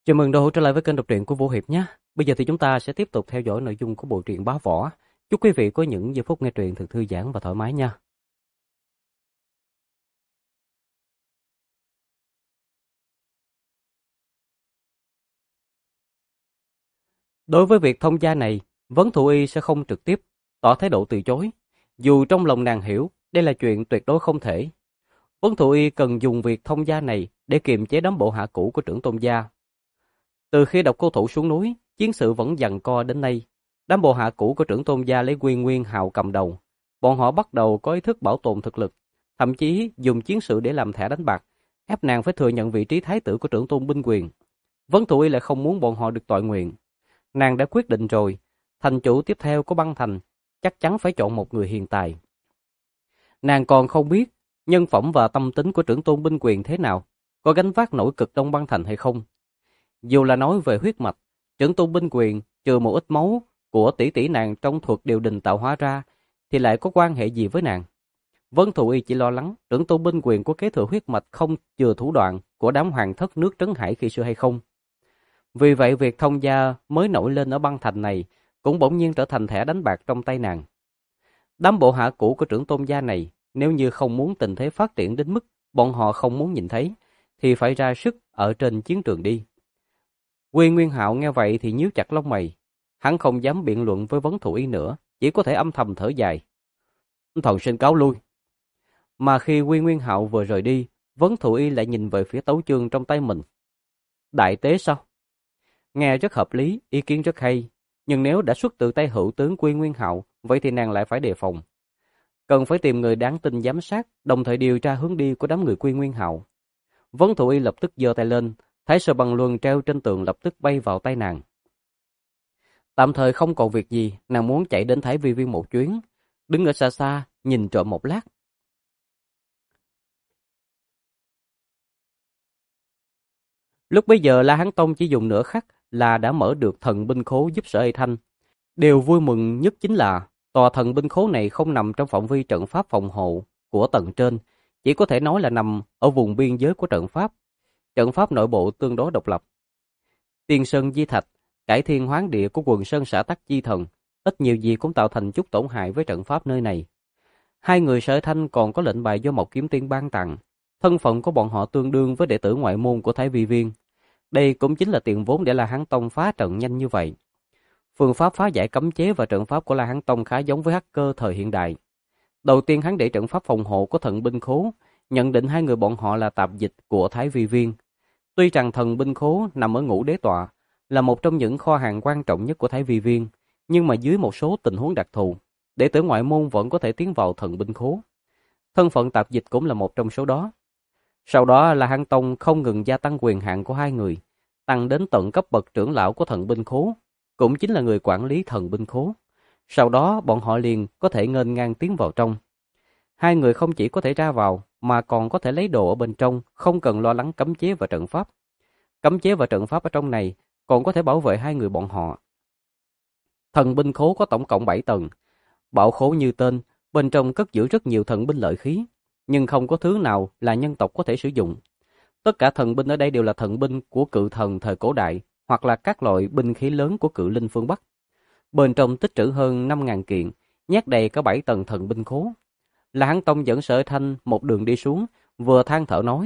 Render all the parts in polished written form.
Chào mừng đã trở lại với kênh đọc truyện của Vũ Hiệp nhé. Bây giờ thì chúng ta sẽ tiếp tục theo dõi nội dung của bộ truyện Bá Võ. Chúc quý vị có những giây phút nghe truyện thật thư giãn và thoải mái nha. Đối với việc thông gia này, Vấn Thụ Y sẽ không trực tiếp tỏ thái độ từ chối. Dù trong lòng nàng hiểu đây là chuyện tuyệt đối không thể. Vấn Thụ Y cần dùng việc thông gia này để kiềm chế đám bộ hạ cũ của trưởng tôn gia. Từ khi Độc Cô Thủ xuống núi, chiến sự vẫn giằng co đến nay. Đám bộ hạ cũ của trưởng tôn gia lấy Quy Nguyên Hạo cầm đầu. Bọn họ bắt đầu có ý thức bảo tồn thực lực, thậm chí dùng chiến sự để làm thẻ đánh bạc, ép nàng phải thừa nhận vị trí thái tử của trưởng tôn binh quyền. Vấn Thụ Y lại không muốn bọn họ được toại nguyện. Nàng đã quyết định rồi, thành chủ tiếp theo của băng thành chắc chắn phải chọn một người hiền tài. Nàng còn không biết nhân phẩm và tâm tính của trưởng tôn binh quyền thế nào, có gánh vác nổi cực đông băng thành hay không. Dù là nói về huyết mạch, trưởng tôn binh quyền trừ một ít máu của tỷ tỷ nàng trong thuật điều đình tạo hóa ra, thì lại có quan hệ gì với nàng? Vân Thụ Y chỉ lo lắng trưởng tôn binh quyền có kế thừa huyết mạch không chừa thủ đoạn của đám hoàng thất nước Trấn Hải khi xưa hay không. Vì vậy việc thông gia mới nổi lên ở băng thành này cũng bỗng nhiên trở thành thẻ đánh bạc trong tay nàng. Đám bộ hạ cũ của trưởng tôn gia này, nếu như không muốn tình thế phát triển đến mức bọn họ không muốn nhìn thấy, thì phải ra sức ở trên chiến trường đi. Quy Nguyên Hạo nghe vậy thì nhíu chặt lông mày. Hắn không dám biện luận với Vấn Thụ Y nữa, chỉ có thể âm thầm thở dài. Thần xin cáo lui. Mà khi Quy Nguyên Hạo vừa rời đi, Vấn Thụ Y lại nhìn về phía tấu chương trong tay mình. Đại tế sao? Nghe rất hợp lý, ý kiến rất hay. Nhưng nếu đã xuất từ tay hữu tướng Quy Nguyên Hạo, vậy thì nàng lại phải đề phòng. Cần phải tìm người đáng tin giám sát, đồng thời điều tra hướng đi của đám người Quy Nguyên Hạo. Vấn Thụ Y lập tức giơ tay lên, Thái Sơ Bằng Luân treo trên tường lập tức bay vào tay nàng. Tạm thời không còn việc gì, nàng muốn chạy đến Thái Vi Viên một chuyến, đứng ở xa xa, nhìn trộm một lát. Lúc bấy giờ La Hán Tông chỉ dùng nửa khắc là đã mở được thần binh khố giúp Sở Y Thanh. Điều vui mừng nhất chính là tòa thần binh khố này không nằm trong phạm vi trận pháp phòng hộ của tầng trên, chỉ có thể nói là nằm ở vùng biên giới của trận pháp. Trận pháp nội bộ tương đối độc lập. Tiên Sơn Di Thạch, cải thiên hoán địa của quần sơn xã Tắc Chi Thần, ít nhiều gì cũng tạo thành chút tổn hại với trận pháp nơi này. Hai người Sở Thanh còn có lệnh bài do Mộc Kiếm Tiên ban tặng, thân phận của bọn họ tương đương với đệ tử ngoại môn của Thái Vi Viên. Đây cũng chính là tiền vốn để La Hán Tông phá trận nhanh như vậy. Phương pháp phá giải cấm chế và trận pháp của La Hán Tông khá giống với hacker thời hiện đại. Đầu tiên hắn để trận pháp phòng hộ của thần binh khố, nhận định hai người bọn họ là tạp dịch của Thái Vi Viên. Tuy rằng thần binh khố nằm ở Ngũ Đế Tọa, là một trong những kho hàng quan trọng nhất của Thái Vi Viên, nhưng mà dưới một số tình huống đặc thù, đệ tử ngoại môn vẫn có thể tiến vào thần binh khố. Thân phận tạp dịch cũng là một trong số đó. Sau đó là Hán Tông không ngừng gia tăng quyền hạn của hai người, tăng đến tận cấp bậc trưởng lão của thần binh khố, cũng chính là người quản lý thần binh khố. Sau đó bọn họ liền có thể nghênh ngang tiến vào trong. Hai người không chỉ có thể ra vào, mà còn có thể lấy đồ ở bên trong, không cần lo lắng cấm chế và trận pháp. Cấm chế và trận pháp ở trong này còn có thể bảo vệ hai người bọn họ. Thần binh khố có tổng cộng 7 tầng. Bảo khố như tên, bên trong cất giữ rất nhiều thần binh lợi khí, nhưng không có thứ nào là nhân tộc có thể sử dụng. Tất cả thần binh ở đây đều là thần binh của cự thần thời cổ đại, hoặc là các loại binh khí lớn của cự linh phương Bắc. Bên trong tích trữ hơn 5.000 kiện, nhét đầy cả 7 tầng thần binh khố. La Hán Tông dẫn Sở Thanh một đường đi xuống, vừa than thở nói.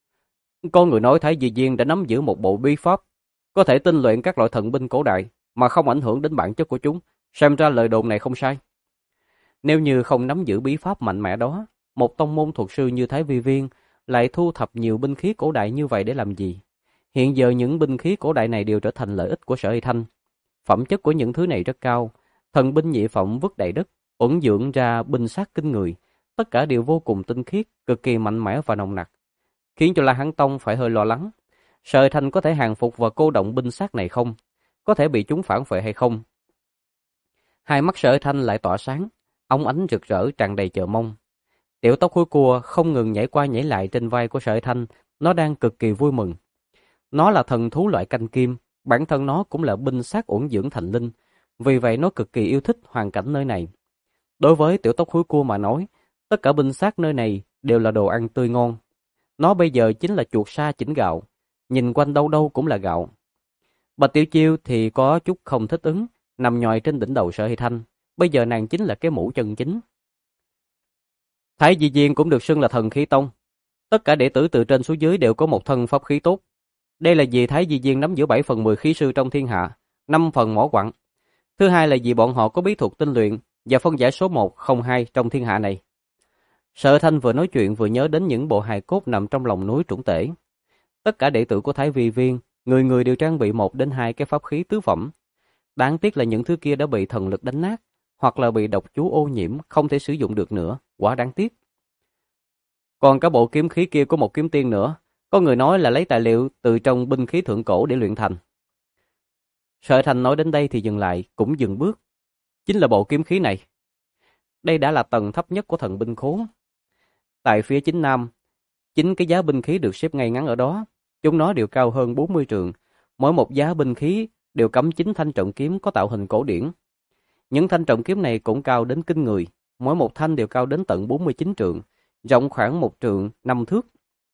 Có người nói Thái Di Viên đã nắm giữ một bộ bí pháp, có thể tinh luyện các loại thần binh cổ đại, mà không ảnh hưởng đến bản chất của chúng. Xem ra lời đồn này không sai. Nếu như không nắm giữ bí pháp mạnh mẽ đó, một tông môn thuật sư như Thái Vi Viên lại thu thập nhiều binh khí cổ đại như vậy để làm gì? Hiện giờ những binh khí cổ đại này đều trở thành lợi ích của Sở Y Thanh. Phẩm chất của những thứ này rất cao, thần binh nhị phẩm vứt đầy đất, uẩn dưỡng ra binh sát kinh người, tất cả đều vô cùng tinh khiết, cực kỳ mạnh mẽ và nồng nặc, khiến cho La Hán Tông phải hơi lo lắng. Sở Y Thanh có thể hàng phục và cô động binh sát này không? Có thể bị chúng phản phệ hay không? Hai mắt Sở Y Thanh lại tỏa sáng, óng ánh rực rỡ tràn đầy chờ mong. Tiểu tóc hôi cua không ngừng nhảy qua nhảy lại trên vai của Sở Y Thanh, nó đang cực kỳ vui mừng. Nó là thần thú loại canh kim, bản thân nó cũng là binh sát uẩn dưỡng thành linh, vì vậy nó cực kỳ yêu thích hoàn cảnh nơi này. Đối với tiểu tóc hôi cua mà nói, tất cả binh sát nơi này đều là đồ ăn tươi ngon. Nó bây giờ chính là chuột sa chỉnh gạo, nhìn quanh đâu đâu cũng là gạo. Bạch Tiểu Chiêu thì có chút không thích ứng, nằm nhòi trên đỉnh đầu Sở Hy Thanh. Bây giờ nàng chính là cái mũ chân chính. Thái Di Viên cũng được xưng là thần khí tông. Tất cả đệ tử từ trên xuống dưới đều có một thân pháp khí tốt. Đây là vì Thái Di Viên nắm giữ 7 phần 10 khí sư trong thiên hạ, 5 phần mỏ quặng. Thứ hai là vì bọn họ có bí thuật tinh luyện và phân giải số 1, không 2 trong thiên hạ này. Sở Thanh vừa nói chuyện vừa nhớ đến những bộ hài cốt nằm trong lòng núi Trũng Tể. Tất cả đệ tử của Thái Vi Viên, người người đều trang bị 1 đến 2 cái pháp khí tứ phẩm. Đáng tiếc là những thứ kia đã bị thần lực đánh nát, hoặc là bị độc chú ô nhiễm, không thể sử dụng được nữa, quá đáng tiếc. Còn cả bộ kiếm khí kia của một kiếm tiên nữa, có người nói là lấy tài liệu từ trong binh khí thượng cổ để luyện thành. Sở Thành nói đến đây thì dừng lại, cũng dừng bước. Chính là bộ kiếm khí này. Đây đã là tầng thấp nhất của thần binh khố. Tại phía chính nam, chính cái giá binh khí được xếp ngay ngắn ở đó. Chúng nó đều cao hơn 40 trượng. Mỗi một giá binh khí đều cắm 9 thanh trọng kiếm có tạo hình cổ điển. Những thanh trọng kiếm này cũng cao đến kinh người. Mỗi một thanh đều cao đến tận 49 trượng, rộng khoảng 1 trượng 5 thước.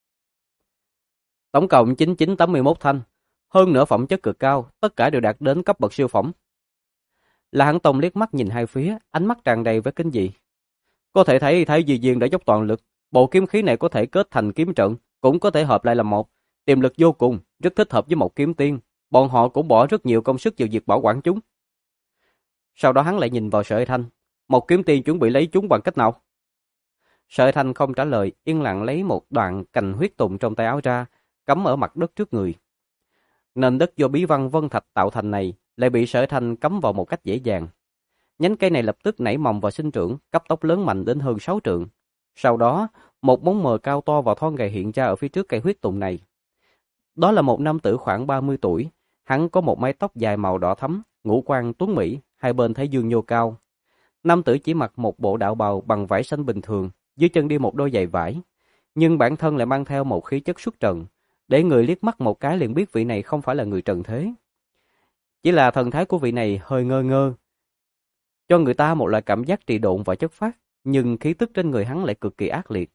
Tổng cộng 9981 thanh. Hơn nữa phẩm chất cực cao, tất cả đều đạt đến cấp bậc siêu phẩm. La Hán Tông liếc mắt nhìn hai phía, ánh mắt tràn đầy vẻ kinh dị. Có thể thấy Thái Di Viên đã dốc toàn lực, bộ kiếm khí này có thể kết thành kiếm trận, cũng có thể hợp lại làm một, tiềm lực vô cùng, rất thích hợp với một kiếm tiên. Bọn họ cũng bỏ rất nhiều công sức vào việc bảo quản chúng. Sau đó hắn lại nhìn vào Sở Thanh, một kiếm tiên chuẩn bị lấy chúng bằng cách nào? Sở Thanh không trả lời, yên lặng lấy một đoạn cành huyết tùng trong tay áo ra, cắm ở mặt đất trước người. Nền đất do bí văn vân thạch tạo thành này lại bị Sở Thanh cắm vào một cách dễ dàng. Nhánh cây này lập tức nảy mầm và sinh trưởng, cấp tốc lớn mạnh đến hơn 6 trượng. Sau đó, một bóng mờ cao to và thon gầy hiện ra ở phía trước cây huyết tùng này. Đó là một nam tử khoảng 30 tuổi, hắn có một mái tóc dài màu đỏ thẫm, ngũ quan tuấn mỹ, hai bên thái dương nhô cao. Nam tử chỉ mặc một bộ đạo bào bằng vải xanh bình thường, dưới chân đi một đôi giày vải, nhưng bản thân lại mang theo một khí chất xuất trần, để người liếc mắt một cái liền biết vị này không phải là người trần thế. Chỉ là thần thái của vị này hơi ngơ ngơ, cho người ta một loại cảm giác trì độn và chất phác, nhưng khí tức trên người hắn lại cực kỳ ác liệt.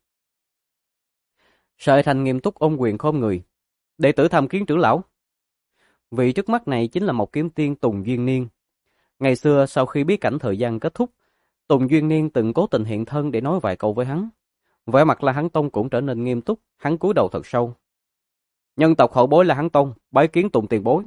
Sở Thành nghiêm túc ôm quyền khom người, đệ tử tham kiến trưởng lão. Vị trước mắt này chính là một kiếm tiên Tùng Duyên Niên. Ngày xưa sau khi bí cảnh thời gian kết thúc, Tùng Duyên Niên từng cố tình hiện thân để nói vài câu với hắn. Vẻ mặt La Hán Tông cũng trở nên nghiêm túc, hắn cúi đầu thật sâu. Nhân tộc hậu bối La Hán Tông, bái kiến Tùng tiền bối.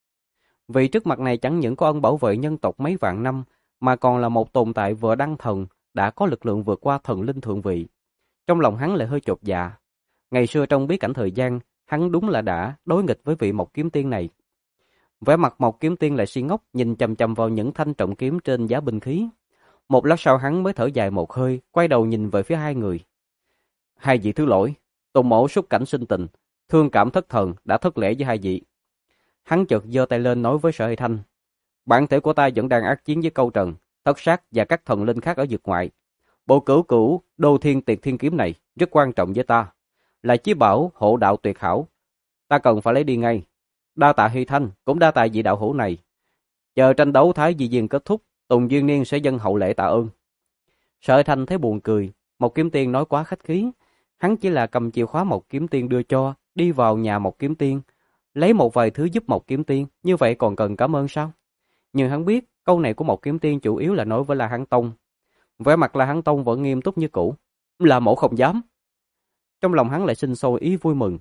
Vị trước mặt này chẳng những có ân bảo vệ nhân tộc mấy vạn năm, mà còn là một tồn tại vừa đăng thần, đã có lực lượng vượt qua thần linh thượng vị. Trong lòng hắn lại hơi chột dạ. Ngày xưa trong bí cảnh thời gian, hắn đúng là đã đối nghịch với vị Mộc Kiếm Tiên này. Vẻ mặt Mộc Kiếm Tiên lại si ngốc, nhìn chằm chằm vào những thanh trọng kiếm trên giá binh khí. Một lát sau hắn mới thở dài một hơi, quay đầu nhìn về phía hai người. Hai vị thứ lỗi, Tùng mẫu xúc cảnh sinh tình, thương cảm thất thần đã thất lễ với hai vị. Hắn chợt giơ tay lên nói với Sở Hy Thanh, bản thể của ta vẫn đang ác chiến với Câu Trần, Thất Sát và các thần linh khác ở vực ngoại. Bộ cửu cửu Đô Thiên Tiệt Thiên kiếm này rất quan trọng với ta, là chí bảo hộ đạo tuyệt hảo, ta cần phải lấy đi ngay. Đa tạ Hy Thanh, cũng đa tạ vị đạo hữu này. Chờ tranh đấu Thái Di Viên kết thúc, Tùng Duyên Niên sẽ dâng hậu lễ tạ ơn. Sở Hy Thanh thấy buồn cười, Mộc Kiếm Tiên nói quá khách khí, hắn chỉ là cầm chìa khóa Mộc Kiếm Tiên đưa cho, đi vào nhà Mộc Kiếm Tiên, lấy một vài thứ giúp Mộc Kiếm Tiên, như vậy còn cần cảm ơn sao? Nhưng hắn biết, câu này của Mộc Kiếm Tiên chủ yếu là nói với La Hán Tông. Vẻ mặt La Hán Tông vẫn nghiêm túc như cũ. Là mẫu không dám. Trong lòng hắn lại sinh sôi ý vui mừng.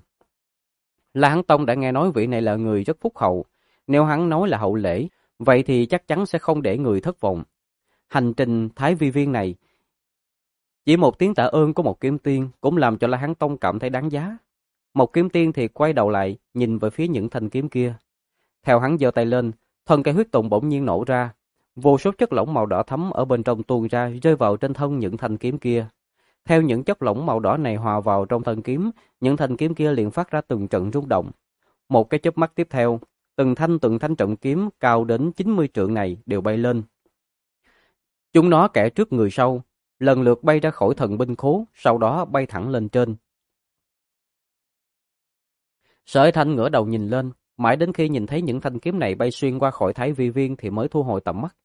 La Hán Tông đã nghe nói vị này là người rất phúc hậu. Nếu hắn nói là hậu lễ, vậy thì chắc chắn sẽ không để người thất vọng. Hành trình Thái Vi Viên này, chỉ một tiếng tạ ơn của Mộc Kiếm Tiên cũng làm cho La Hán Tông cảm thấy đáng giá. Mộc Kiếm Tiên thì quay đầu lại, nhìn về phía những thanh kiếm kia. Theo hắn giơ tay lên, thân cây huyết tùng bỗng nhiên nổ ra, vô số chất lỏng màu đỏ thẫm ở bên trong tuôn ra, rơi vào trên thân những thanh kiếm kia. Theo những chất lỏng màu đỏ này hòa vào trong thân kiếm, những thanh kiếm kia liền phát ra từng trận rung động. Một cái chớp mắt tiếp theo, từng thanh trận kiếm cao đến 90 trượng này đều bay lên. Chúng nó kẻ trước người sau, lần lượt bay ra khỏi thần binh khố, sau đó bay thẳng lên trên. Sở Thanh ngửa đầu nhìn lên, mãi đến khi nhìn thấy những thanh kiếm này bay xuyên qua khỏi Thái Vi Viên thì mới thu hồi tầm mắt.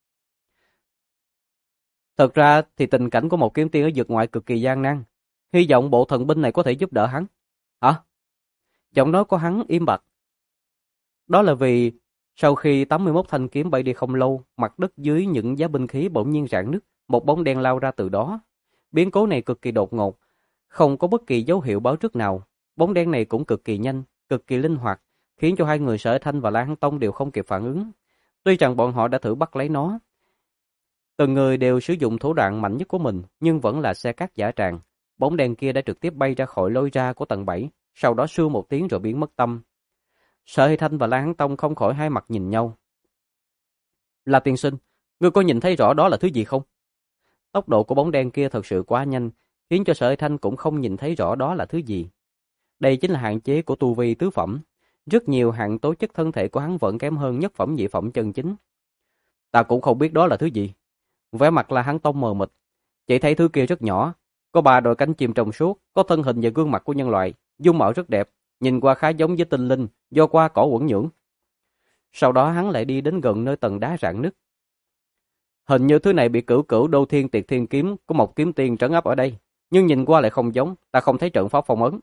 Thật ra thì tình cảnh của một kiếm tiên ở vực ngoại cực kỳ gian nan. Hy vọng bộ thần binh này có thể giúp đỡ hắn. Hả? Giọng nói của hắn im bặt. Đó là vì Sau khi 81 thanh kiếm bay đi không lâu, mặt đất dưới những giá binh khí bỗng nhiên rạn nứt, một bóng đen lao ra từ đó. Biến cố này cực kỳ đột ngột, không có bất kỳ dấu hiệu báo trước nào. Bóng đen này cũng cực kỳ nhanh, cực kỳ linh hoạt, khiến cho hai người Sở Thanh và La Hán Tông đều không kịp phản ứng. Tuy rằng bọn họ đã thử bắt lấy nó, từng người đều sử dụng thủ đoạn mạnh nhất của mình, nhưng vẫn là xe cát giả tràng. Bóng đen kia đã trực tiếp bay ra khỏi lối ra của tầng 7, sau đó sưu một tiếng rồi biến mất tâm. Sở Thanh và La Hán Tông không khỏi hai mặt nhìn nhau. La tiên sinh, ngươi có nhìn thấy rõ đó là thứ gì không? Tốc độ của bóng đen kia thật sự quá nhanh, khiến cho Sở Thanh cũng không nhìn thấy rõ đó là thứ gì. Đây chính là hạn chế của tu vi tứ phẩm. Rất nhiều hạng tố chất thân thể của hắn vẫn kém hơn nhất phẩm nhị phẩm chân chính. Ta cũng không biết đó là thứ gì. Vẻ mặt là hắn tông mờ mịt. Chỉ thấy thứ kia rất nhỏ, có 3 đôi cánh chim trong suốt, có thân hình và gương mặt của nhân loại, dung mạo rất đẹp, nhìn qua khá giống với tinh linh do qua cỏ uẩn nhưỡng. Sau đó hắn lại đi đến gần nơi tầng đá rạn nứt. Hình như thứ này bị cửu cửu đô thiên tiệt thiên kiếm của một kiếm tiên trấn áp ở đây, nhưng nhìn qua lại không giống, ta không thấy trận pháp phong ấn.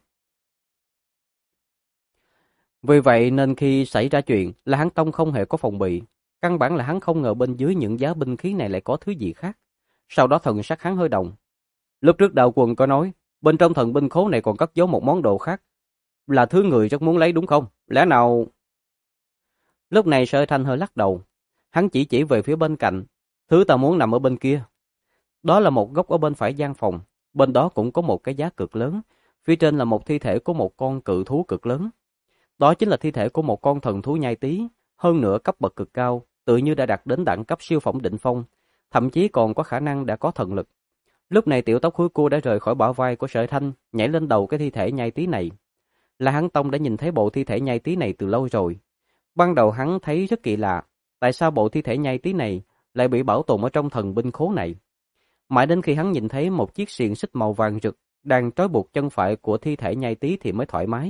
Vì vậy nên khi xảy ra chuyện là hắn tông không hề có phòng bị. Căn bản là hắn không ngờ bên dưới những giá binh khí này lại có thứ gì khác. Sau đó thần sắc hắn hơi động. Lúc trước đạo quần có nói, bên trong thần binh khố này còn cất giấu một món đồ khác. Là thứ người rất muốn lấy đúng không? Lẽ nào... Lúc này Sở Thanh hơi lắc đầu. Hắn chỉ về phía bên cạnh. Thứ ta muốn nằm ở bên kia. Đó là một góc ở bên phải gian phòng. Bên đó cũng có một cái giá cực lớn. Phía trên là một thi thể của một con cự thú cực lớn. Đó chính là thi thể của một con thần thú nhai tí. Hơn nữa cấp bậc cực cao, tự như đã đạt đến đẳng cấp siêu phẩm đỉnh phong. Thậm chí còn có khả năng đã có thần lực. Lúc này tiểu tóc húi cua đã rời khỏi bả vai của Sở Thanh, nhảy lên đầu cái thi thể nhai tí này. La Hán Tông đã nhìn thấy bộ thi thể nhai tí này từ lâu rồi. Ban đầu hắn thấy rất kỳ lạ, tại sao bộ thi thể nhai tí này lại bị bảo tồn ở trong thần binh khố này. Mãi đến khi hắn nhìn thấy một chiếc xiềng xích màu vàng rực đang trói buộc chân phải của thi thể nhai tí thì mới thoải mái.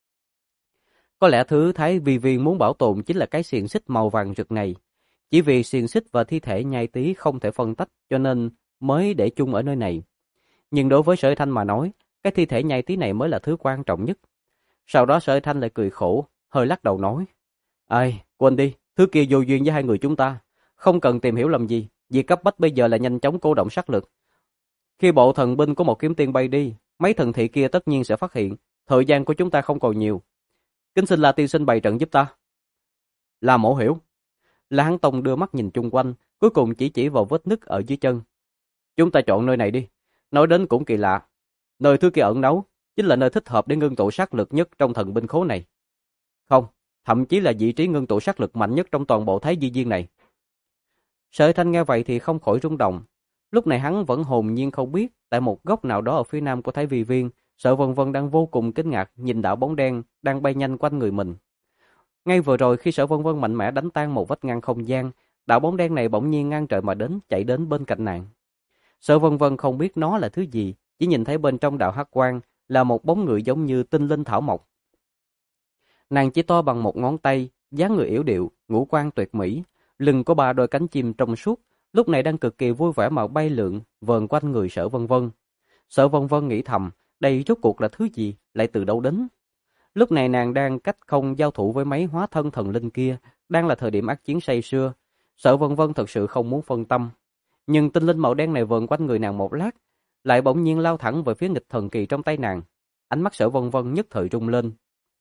Có lẽ thứ Thái Vi Viên muốn bảo tồn chính là cái xiềng xích màu vàng rực này. Chỉ vì xiềng xích và thi thể nhai tí không thể phân tách cho nên mới để chung ở nơi này. Nhưng đối với Sở Thanh mà nói, cái thi thể nhai tí này mới là thứ quan trọng nhất. Sau đó Sở Thanh lại cười khổ, hơi lắc đầu nói. Ai, quên đi, thứ kia vô duyên với hai người chúng ta. Không cần tìm hiểu làm gì, việc cấp bách bây giờ là nhanh chóng cô động sát lực. Khi bộ thần binh của một kiếm tiên bay đi, mấy thần thị kia tất nhiên sẽ phát hiện, thời gian của chúng ta không còn nhiều. Kính xin La tiên sinh bày trận giúp ta. La Mộ hiểu. La Hán Tông đưa mắt nhìn chung quanh, cuối cùng chỉ vào vết nứt ở dưới chân. Chúng ta chọn nơi này đi. Nói đến cũng kỳ lạ. Nơi thứ kia ẩn náu, chính là nơi thích hợp để ngưng tụ sát lực nhất trong thần binh khố này. Không, thậm chí là vị trí ngưng tụ sát lực mạnh nhất trong toàn bộ Thái Vi Viên này. Sở Thanh nghe vậy thì không khỏi rung động. Lúc này hắn vẫn hồn nhiên không biết, tại một góc nào đó ở phía nam của Thái Vi Viên, Sở Vân Vân đang vô cùng kinh ngạc nhìn đạo bóng đen đang bay nhanh quanh người mình. Ngay vừa rồi khi Sở Vân Vân mạnh mẽ đánh tan một vách ngăn không gian, đạo bóng đen này bỗng nhiên ngang trời mà đến, chạy đến bên cạnh nàng. Sở Vân Vân không biết nó là thứ gì, chỉ nhìn thấy bên trong đạo hắc quang là một bóng người giống như tinh linh thảo mộc. Nàng chỉ to bằng một ngón tay, dáng người yểu điệu, ngũ quan tuyệt mỹ, lưng có 3 đôi cánh chim trong suốt, lúc này đang cực kỳ vui vẻ mà bay lượn vờn quanh người Sở Vân Vân. Sở Vân Vân nghĩ thầm, đây rốt cuộc là thứ gì, lại từ đâu đến? Lúc này nàng đang cách không giao thủ với mấy hóa thân thần linh kia, đang là thời điểm ác chiến say sưa. Sở Vân Vân thật sự không muốn phân tâm. Nhưng tinh linh màu đen này vờn quanh người nàng một lát, lại bỗng nhiên lao thẳng về phía nghịch thần kỳ trong tay nàng. Ánh mắt Sở Vân Vân nhất thời rung lên.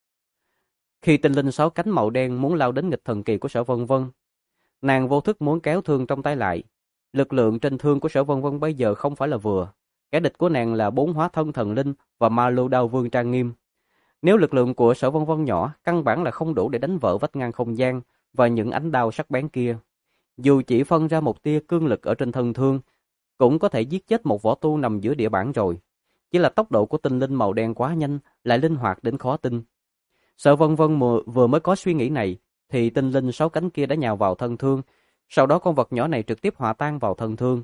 Khi tinh linh 6 cánh màu đen muốn lao đến nghịch thần kỳ của Sở Vân Vân, nàng vô thức muốn kéo thương trong tay lại. Lực lượng trên thương của Sở Vân Vân bây giờ không phải là vừa. Kẻ địch của nàng là 4 hóa thân thần linh và ma lưu đao vương trang nghiêm. Nếu lực lượng của Sở Vân Vân nhỏ, căn bản là không đủ để đánh vỡ vách ngăn không gian và những ánh đao sắc bén kia. Dù chỉ phân ra một tia cương lực ở trên thân thương, cũng có thể giết chết một võ tu nằm giữa địa bản rồi. Chỉ là tốc độ của tinh linh màu đen quá nhanh, lại linh hoạt đến khó tin. Sở Vân Vân vừa mới có suy nghĩ này, thì tinh linh 6 cánh kia đã nhào vào thân thương, sau đó con vật nhỏ này trực tiếp hòa tan vào thân thương.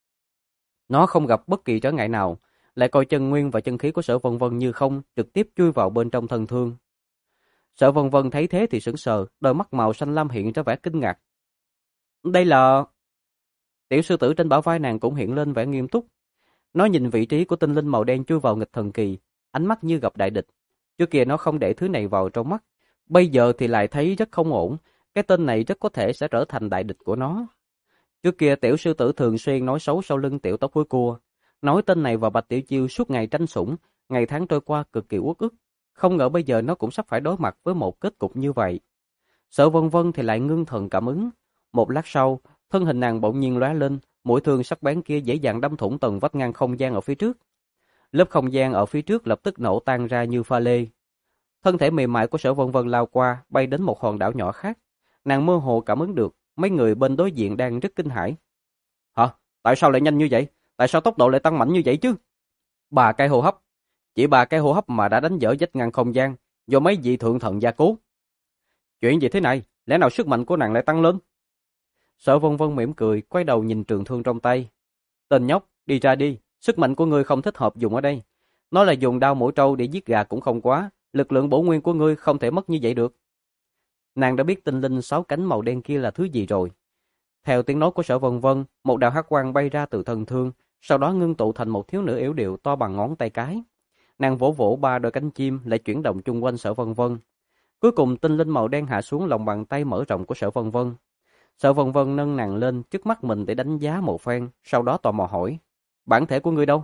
Nó không gặp bất kỳ trở ngại nào, lại coi chân nguyên và chân khí của Sở Vân Vân như không, trực tiếp chui vào bên trong thân thương. Sở Vân Vân thấy thế thì sững sờ, đôi mắt màu xanh lam hiện ra vẻ kinh ngạc. Đây là... Tiểu sư tử trên bả vai nàng cũng hiện lên vẻ nghiêm túc. Nó nhìn vị trí của tinh linh màu đen chui vào nghịch thần kỳ, ánh mắt như gặp đại địch. Trước kia nó không để thứ này vào trong mắt, bây giờ thì lại thấy rất không ổn. cái tên này rất có thể sẽ trở thành đại địch của nó. Trước kia tiểu sư tử thường xuyên nói xấu sau lưng tiểu tóc cuối cua, nói tên này và Bạch Tiểu Chiêu suốt ngày tranh sủng, ngày tháng trôi qua cực kỳ uất ức. Không ngờ bây giờ nó cũng sắp phải đối mặt với một kết cục như vậy. Sở Vân Vân thì lại ngưng thần cảm ứng. Một lát sau, thân hình nàng bỗng nhiên lóe lên, mũi thương sắc bén kia dễ dàng đâm thủng tầng vách ngăn không gian ở phía trước. Lớp không gian ở phía trước lập tức nổ tan ra như pha lê. Thân thể mềm mại của Sở Vân Vân lao qua, bay đến một hòn đảo nhỏ khác. Nàng mơ hồ cảm ứng được, mấy người bên đối diện đang rất kinh hãi. Hả? Tại sao lại nhanh như vậy? Tại sao tốc độ lại tăng mạnh như vậy chứ? 3 cái hô hấp. Chỉ 3 cái hô hấp mà đã đánh vỡ vách ngăn không gian, do mấy vị thượng thần gia cố. Chuyện gì thế này? Lẽ nào sức mạnh của nàng lại tăng lên? Sở Vân Vân mỉm cười, quay đầu nhìn trường thương trong tay. Tên nhóc, đi ra đi, sức mạnh của ngươi không thích hợp dùng ở đây. Nói là dùng đao mũi trâu để giết gà cũng không quá, lực lượng bổ nguyên của ngươi không thể mất như vậy được. Nàng đã biết tinh linh 6 cánh màu đen kia là thứ gì rồi. Theo tiếng nói của Sở Vân Vân, một đạo hắc quang bay ra từ thân thương, sau đó ngưng tụ thành một thiếu nữ yếu điệu to bằng ngón tay cái. Nàng vỗ vỗ 3 đôi cánh chim lại chuyển động chung quanh Sở Vân Vân. Cuối cùng tinh linh màu đen hạ xuống lòng bàn tay mở rộng của Sở Vân Vân. Sở Vân Vân nâng nàng lên trước mắt mình để đánh giá một phen, sau đó tò mò hỏi: "Bản thể của ngươi đâu?"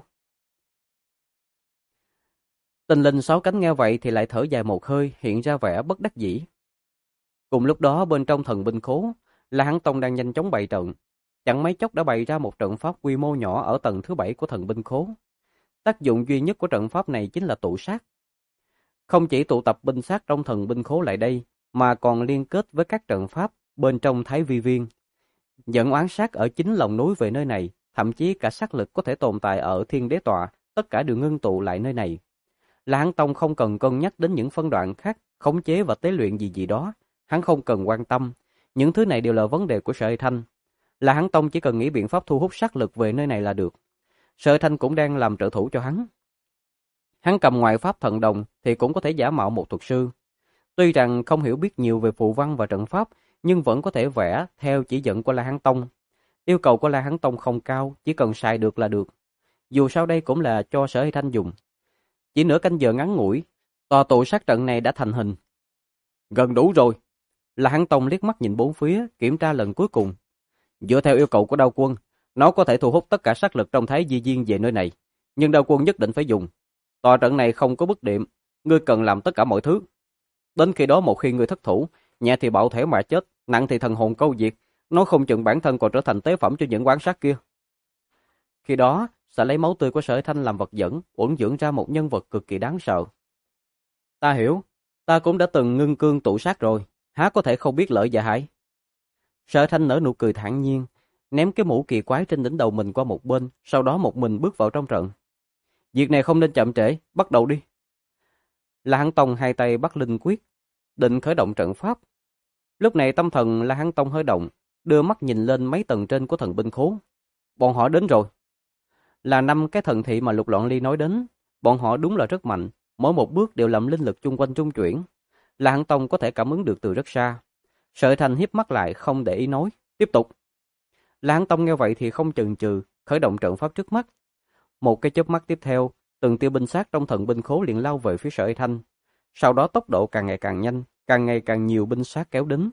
Tinh linh 6 cánh nghe vậy thì lại thở dài một hơi, hiện ra vẻ bất đắc dĩ. Cùng lúc đó bên trong thần binh khố, La Hán Tông đang nhanh chóng bày trận. Chẳng mấy chốc đã bày ra một trận pháp quy mô nhỏ ở tầng thứ 7 của thần binh khố. Tác dụng duy nhất của trận pháp này chính là tụ sát. Không chỉ tụ tập binh sát trong thần binh khố lại đây, mà còn liên kết với các trận pháp bên trong Thái Vi Viên. Dẫn oán sát ở chính lòng núi về nơi này, thậm chí cả sát lực có thể tồn tại ở Thiên Đế Tọa, tất cả đều ngưng tụ lại nơi này. La Hán Tông không cần cân nhắc đến những phân đoạn khác, khống chế và tế luyện gì gì đó, hắn không cần quan tâm, những thứ này đều là vấn đề của Sở Hải Thanh. La Hán Tông chỉ cần nghĩ biện pháp thu hút sát lực về nơi này là được. Sở Hải Thanh cũng đang làm trợ thủ cho hắn. Hắn cầm ngoại pháp thần đồng thì cũng có thể giả mạo một thuật sư. Tuy rằng không hiểu biết nhiều về phù văn và trận pháp, nhưng vẫn có thể vẽ theo chỉ dẫn của La Hán Tông. Yêu cầu của La Hán Tông không cao, chỉ cần xài được là được. Dù sao đây cũng là cho Sở Hải Thanh dùng. Chỉ nửa canh giờ ngắn ngủi, tòa tụ sát trận này đã thành hình. Gần đủ rồi. La Hán Tông liếc mắt nhìn bốn phía, kiểm tra lần cuối cùng. Dựa theo yêu cầu của Đao Quân, nó có thể thu hút tất cả sát lực trong Thái Di Viên về nơi này, nhưng Đao Quân nhất định phải dùng. Tòa trận này không có bất điểm, ngươi cần làm tất cả mọi thứ. Đến khi đó một khi ngươi thất thủ, nhẹ thì bạo thể mà chết, nặng thì thần hồn câu diệt, nó không chừng bản thân còn trở thành tế phẩm cho những quán sát kia. Khi đó, sẽ lấy máu tươi của Sở Thanh làm vật dẫn, uẩn dưỡng ra một nhân vật cực kỳ đáng sợ. Ta hiểu, ta cũng đã từng ngưng cương tụ sát rồi, há có thể không biết lợi và hại. Sở Thanh nở nụ cười thản nhiên, ném cái mũ kỳ quái trên đỉnh đầu mình qua một bên, sau đó một mình bước vào trong trận. Việc này không nên chậm trễ, bắt đầu đi. La Hán Tông hai tay bắt linh quyết, định khởi động trận pháp. Lúc này tâm thần La Hán Tông hơi động, đưa mắt nhìn lên mấy tầng trên của thần binh khố. Bọn họ đến rồi. Là 5 cái thần thị mà Lục Loạn Ly nói đến, bọn họ đúng là rất mạnh, mỗi một bước đều làm linh lực chung quanh trung chuyển. La Hán Tông có thể cảm ứng được từ rất xa. Sở Thành hiếp mắt lại không để ý nói, tiếp tục. La Hán Tông nghe vậy thì không chần chừ, khởi động trận pháp trước mắt. Một cái chớp mắt tiếp theo, từng tia binh sát trong thần binh khố liền lao về phía Sở Thanh. Sau đó tốc độ càng ngày càng nhanh, càng ngày càng nhiều binh sát kéo đến.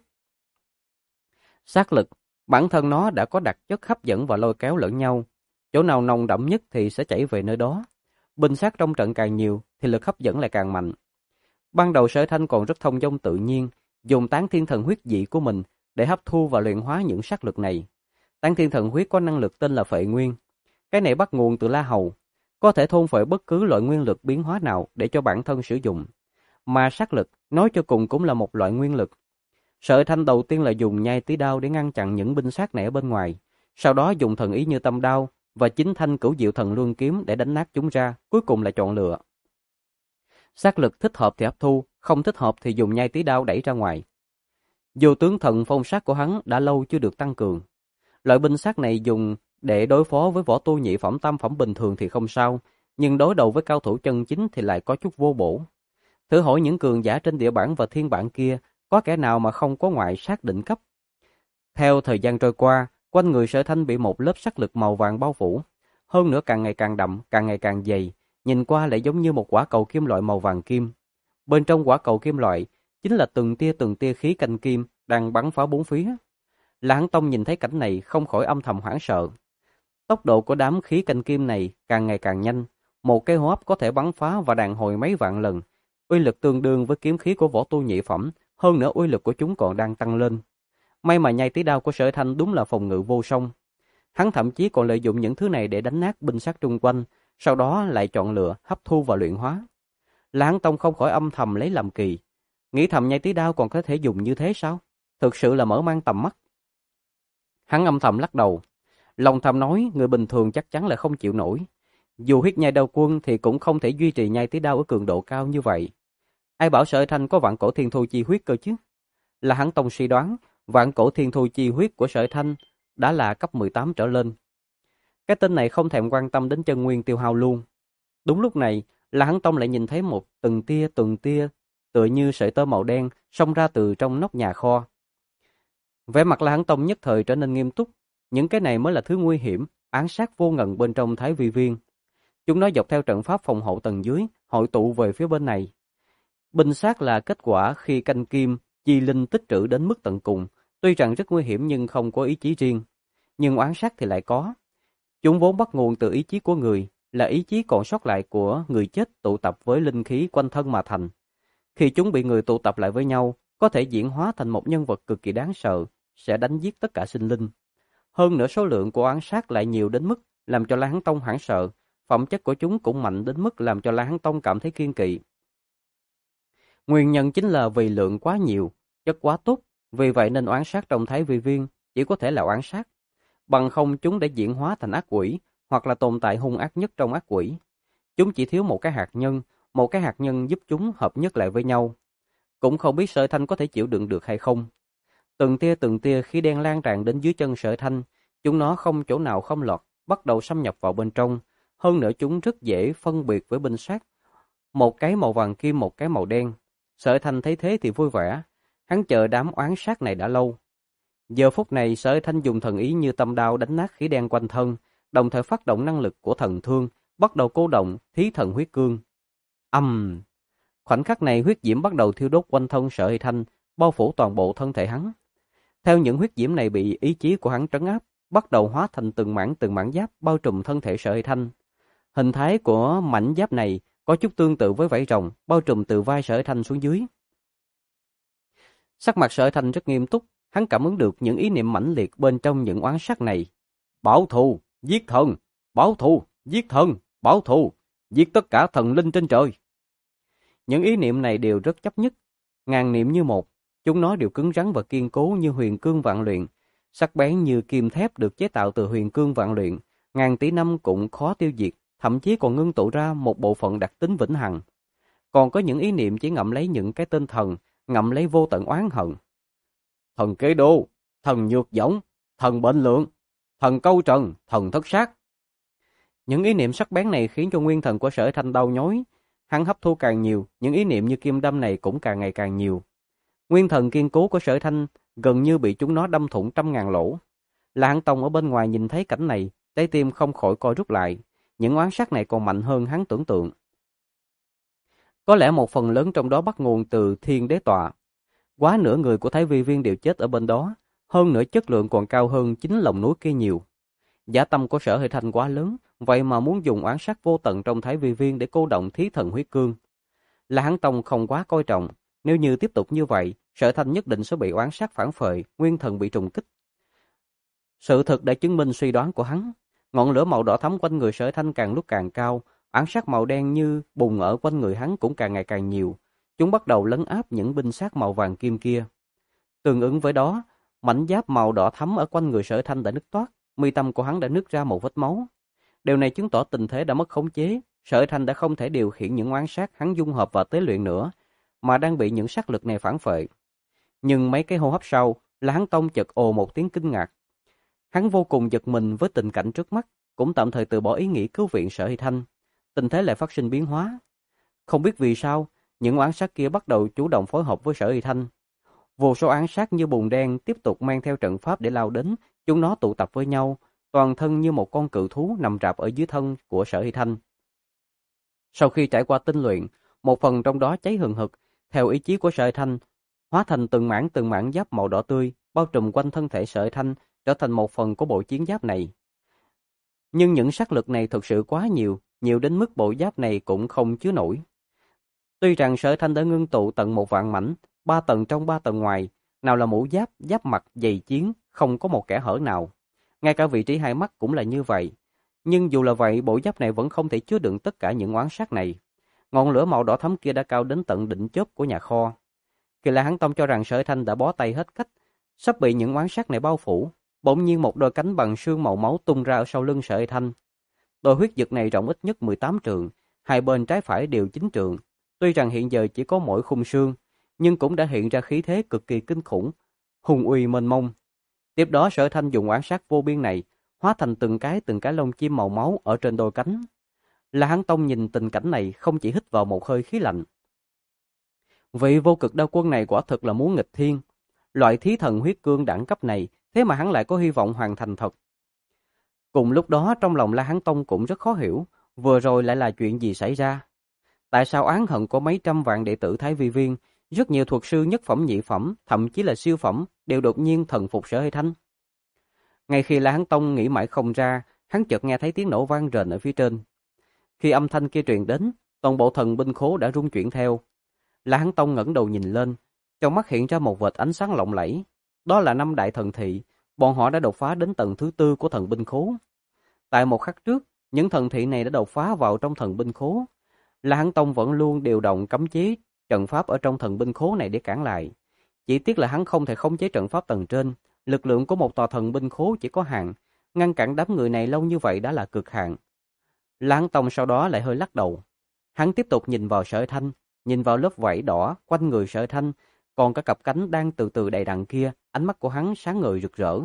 Sát lực, bản thân nó đã có đặc chất hấp dẫn và lôi kéo lẫn nhau. Chỗ nào nồng đậm nhất thì sẽ chảy về nơi đó. Binh sát trong trận càng nhiều thì lực hấp dẫn lại càng mạnh. Ban đầu Sở Thanh còn rất thông dong tự nhiên, dùng tán thiên thần huyết dị của mình để hấp thu và luyện hóa những sát lực này. Tán thiên thần huyết có năng lực tên là phệ nguyên. Cái này bắt nguồn từ La Hầu, có thể thôn phệ bất cứ loại nguyên lực biến hóa nào để cho bản thân sử dụng. Mà sát lực, nói cho cùng cũng là một loại nguyên lực. Sở Thanh đầu tiên là dùng nhai tí đao để ngăn chặn những binh sát này ở bên ngoài, sau đó dùng thần ý như tâm đao và chính thanh cửu diệu thần luân kiếm để đánh nát chúng ra, cuối cùng là chọn lựa. Sát lực thích hợp thì hấp thu, không thích hợp thì dùng nhai tí đao đẩy ra ngoài. Dù tướng thần phong sát của hắn đã lâu chưa được tăng cường. Loại binh sát này dùng để đối phó với võ tu nhị phẩm tam phẩm bình thường thì không sao, nhưng đối đầu với cao thủ chân chính thì lại có chút vô bổ. Thử hỏi những cường giả trên địa bản và thiên bản kia, có kẻ nào mà không có ngoại sát đỉnh cấp. Theo thời gian trôi qua, quanh người Sở Thanh bị một lớp sắc lực màu vàng bao phủ, hơn nữa càng ngày càng đậm, càng ngày càng dày, nhìn qua lại giống như một quả cầu kim loại màu vàng kim. Bên trong quả cầu kim loại chính là từng tia khí canh kim đang bắn phá bốn phía. La Hán Tông nhìn thấy cảnh này không khỏi âm thầm hoảng sợ. Tốc độ của đám khí canh kim này càng ngày càng nhanh, một cái hô hấp có thể bắn phá và đàn hồi mấy vạn lần. Uy lực tương đương với kiếm khí của võ tu nhị phẩm, hơn nữa uy lực của chúng còn đang tăng lên. May mà nhai tí đao của Sở Thanh đúng là phòng ngự vô song. Hắn thậm chí còn lợi dụng những thứ này để đánh nát binh sát trung quanh, sau đó lại chọn lựa, hấp thu và luyện hóa. La Hán Tông không khỏi âm thầm lấy làm kỳ, nghĩ thầm nhai tí đao còn có thể dùng như thế sao? Thực sự là mở mang tầm mắt. Hắn âm thầm lắc đầu, lòng thầm nói người bình thường chắc chắn là không chịu nổi. Dù huyết nhai đao quân thì cũng không thể duy trì nhai tí đao ở cường độ cao như vậy. Ai bảo Sở Thanh có vạn cổ thiên thu chi huyết cơ chứ? La Hán Tông suy đoán, vạn cổ thiên thu chi huyết của Sở Thanh đã là cấp 18 trở lên. Cái tên này không thèm quan tâm đến chân nguyên tiêu hao luôn. Đúng lúc này, La Hán Tông lại nhìn thấy một từng tia, tựa như sợi tơ màu đen xông ra từ trong nóc nhà kho. Vẻ mặt La Hán Tông nhất thời trở nên nghiêm túc. Những cái này mới là thứ nguy hiểm, ám sát vô ngần bên trong Thái Vi Viên. Chúng nó dọc theo trận pháp phòng hộ tầng dưới, hội tụ về phía bên này. Binh sát là kết quả khi canh kim, chi linh tích trữ đến mức tận cùng. Tuy rằng rất nguy hiểm nhưng không có ý chí riêng. Nhưng oán sát thì lại có. Chúng vốn bắt nguồn từ ý chí của người, là ý chí còn sót lại của người chết tụ tập với linh khí quanh thân mà thành. Khi chúng bị người tụ tập lại với nhau, có thể diễn hóa thành một nhân vật cực kỳ đáng sợ, sẽ đánh giết tất cả sinh linh. Hơn nữa số lượng của oán sát lại nhiều đến mức làm cho La Hán Tông hoảng sợ, phẩm chất của chúng cũng mạnh đến mức làm cho La Hán Tông cảm thấy kiêng kỵ. Nguyên nhân chính là vì lượng quá nhiều, chất quá tốt, vì vậy nên oán sát trong Thái Vi Viên chỉ có thể là oán sát. Bằng không chúng đã diễn hóa thành ác quỷ, hoặc là tồn tại hung ác nhất trong ác quỷ. Chúng chỉ thiếu một cái hạt nhân giúp chúng hợp nhất lại với nhau. Cũng không biết Sở Thanh có thể chịu đựng được hay không. Từng tia khí đen lan tràn đến dưới chân Sở Thanh, chúng nó không chỗ nào không lọt, bắt đầu xâm nhập vào bên trong. Hơn nữa chúng rất dễ phân biệt với binh sát. Một cái màu vàng kim, một cái màu đen. Sở Thanh thấy thế thì vui vẻ. Hắn chờ đám oán sát này đã lâu. Giờ phút này Sở Thanh dùng thần ý như tâm đao đánh nát khí đen quanh thân, đồng thời phát động năng lực của thần thương, bắt đầu cô động thí thần huyết cương. Khoảnh khắc này huyết diễm bắt đầu thiêu đốt quanh thân Sở Thanh, bao phủ toàn bộ thân thể hắn. Theo những huyết diễm này bị ý chí của hắn trấn áp, bắt đầu hóa thành từng mảng giáp bao trùm thân thể Sở Thanh. Hình thái của mảnh giáp này có chút tương tự với vảy rồng, bao trùm từ vai Sở Thanh xuống dưới. Sắc mặt Sở Thanh rất nghiêm túc, hắn cảm ứng được những ý niệm mãnh liệt bên trong những oán sát này. Bảo thù, giết thần, bảo thù, giết thần, bảo thù, giết tất cả thần linh trên trời. Những ý niệm này đều rất chấp nhất, ngàn niệm như một, chúng nó đều cứng rắn và kiên cố như huyền cương vạn luyện, sắc bén như kim thép được chế tạo từ huyền cương vạn luyện, ngàn tỷ năm cũng khó tiêu diệt, thậm chí còn ngưng tụ ra một bộ phận đặc tính vĩnh hằng. Còn có những ý niệm chỉ ngậm lấy những cái tên thần, ngậm lấy vô tận oán hận. Thần kế đô, thần nhược giống, thần bệnh lượng, thần câu trần, thần thất sát. Những ý niệm sắc bén này khiến cho nguyên thần của Sở Thanh đau nhói. Hắn hấp thu càng nhiều, những ý niệm như kim đâm này cũng càng ngày càng nhiều. Nguyên thần kiên cố của Sở Thanh gần như bị chúng nó đâm thủng trăm ngàn lỗ. La Hán Tông ở bên ngoài nhìn thấy cảnh này, trái tim không khỏi co rút lại. Những oán sát này còn mạnh hơn hắn tưởng tượng. Có lẽ một phần lớn trong đó bắt nguồn từ Thiên Đế Tọa. Quá nửa người của Thái Vi Viên đều chết ở bên đó, hơn nữa chất lượng còn cao hơn chính lòng núi kia nhiều. Dã tâm của Sở Thanh quá lớn, vậy mà muốn dùng oán sát vô tận trong Thái Vi Viên để cô động thí thần huyết cương. La Hán Tông không quá coi trọng, nếu như tiếp tục như vậy, Sở Thanh nhất định sẽ bị oán sát phản phệ, nguyên thần bị trùng kích. Sự thực đã chứng minh suy đoán của hắn, ngọn lửa màu đỏ thắm quanh người Sở Thanh càng lúc càng cao, oán sát màu đen như bùng ở quanh người hắn cũng càng ngày càng nhiều. Chúng bắt đầu lấn áp những binh sát màu vàng kim kia. Tương ứng với đó, mảnh giáp màu đỏ thắm ở quanh người Sở Thanh đã nứt toát, mi tâm của hắn đã nứt ra một vết máu. Điều này chứng tỏ tình thế đã mất khống chế, Sở Thanh đã không thể điều khiển những oán sát hắn dung hợp và tế luyện nữa, mà đang bị những sát lực này phản phệ. Nhưng mấy cái hô hấp sau, La Hán Tông chợt ồ một tiếng kinh ngạc. Hắn vô cùng giật mình với tình cảnh trước mắt, cũng tạm thời từ bỏ ý nghĩ cứu viện Sở Thanh. Tình thế lại phát sinh biến hóa. Không biết vì sao, những oán sát kia bắt đầu chủ động phối hợp với Sở Thanh. Vô số oán sát như bùn đen tiếp tục mang theo trận pháp để lao đến, chúng nó tụ tập với nhau, toàn thân như một con cự thú nằm rạp ở dưới thân của Sở Thanh. Sau khi trải qua tinh luyện, một phần trong đó cháy hừng hực, theo ý chí của Sở Thanh, hóa thành từng mảng giáp màu đỏ tươi, bao trùm quanh thân thể Sở Thanh, trở thành một phần của bộ chiến giáp này. Nhưng những sắc lực này thực sự quá nhiều, nhiều đến mức bộ giáp này cũng không chứa nổi. Tuy rằng Sở Thanh đã ngưng tụ tận 1 vạn mảnh, 3 tầng trong 3 tầng ngoài, nào là mũ giáp, giáp mặt, giày chiến, không có một kẽ hở nào. Ngay cả vị trí hai mắt cũng là như vậy. Nhưng dù là vậy, bộ giáp này vẫn không thể chứa đựng tất cả những oán sát này. Ngọn lửa màu đỏ thắm kia đã cao đến tận đỉnh chóp của nhà kho. Kỳ Lạ Hắn Tông cho rằng Sở Thanh đã bó tay hết cách, sắp bị những oán sát này bao phủ. Bỗng nhiên một đôi cánh bằng xương màu máu tung ra ở sau lưng Sở Thanh. Đôi huyết dực này rộng ít nhất 18 trượng, hai bên trái phải đều 9 trượng. Tuy rằng hiện giờ chỉ có mỗi khung xương, nhưng cũng đã hiện ra khí thế cực kỳ kinh khủng, hùng uy mênh mông. Tiếp đó Sở Thanh dùng oán sát vô biên này, hóa thành từng cái lông chim màu máu ở trên đôi cánh. La Hán Tông nhìn tình cảnh này không chỉ hít vào một hơi khí lạnh. Vị vô cực đao quân này quả thực là muốn nghịch thiên. Loại thí thần huyết cương đẳng cấp này, thế mà hắn lại có hy vọng hoàn thành thật. Cùng lúc đó trong lòng La Hán Tông cũng rất khó hiểu, vừa rồi lại là chuyện gì xảy ra. Tại sao oán hận có mấy trăm vạn đệ tử Thái Vi Viên, rất nhiều thuật sư nhất phẩm nhị phẩm, thậm chí là siêu phẩm, đều đột nhiên thần phục Sở Hay Thanh. Ngay khi La Hán Tông nghĩ mãi không ra, hắn chợt nghe thấy tiếng nổ vang rền ở phía trên. Khi âm thanh kia truyền đến, toàn bộ thần binh khố đã rung chuyển theo. La Hán Tông ngẩng đầu nhìn lên, trong mắt hiện ra một vệt ánh sáng lộng lẫy. Đó là 5 đại thần thị, bọn họ đã đột phá đến tầng thứ 4 của thần binh khố. Tại một khắc trước, những thần thị này đã đột phá vào trong thần binh khố. La Hán Tông vẫn luôn điều động cấm chế trận pháp ở trong thần binh khố này để cản lại. Chỉ tiếc là hắn không thể khống chế trận pháp tầng trên, lực lượng của một tòa thần binh khố chỉ có hạn, ngăn cản đám người này lâu như vậy đã là cực hạn. La Hán Tông sau đó lại hơi lắc đầu. Hắn tiếp tục nhìn vào Sở Thanh, nhìn vào lớp vảy đỏ quanh người Sở Thanh, còn cả cặp cánh đang từ từ đầy đặn kia, ánh mắt của hắn sáng ngời rực rỡ.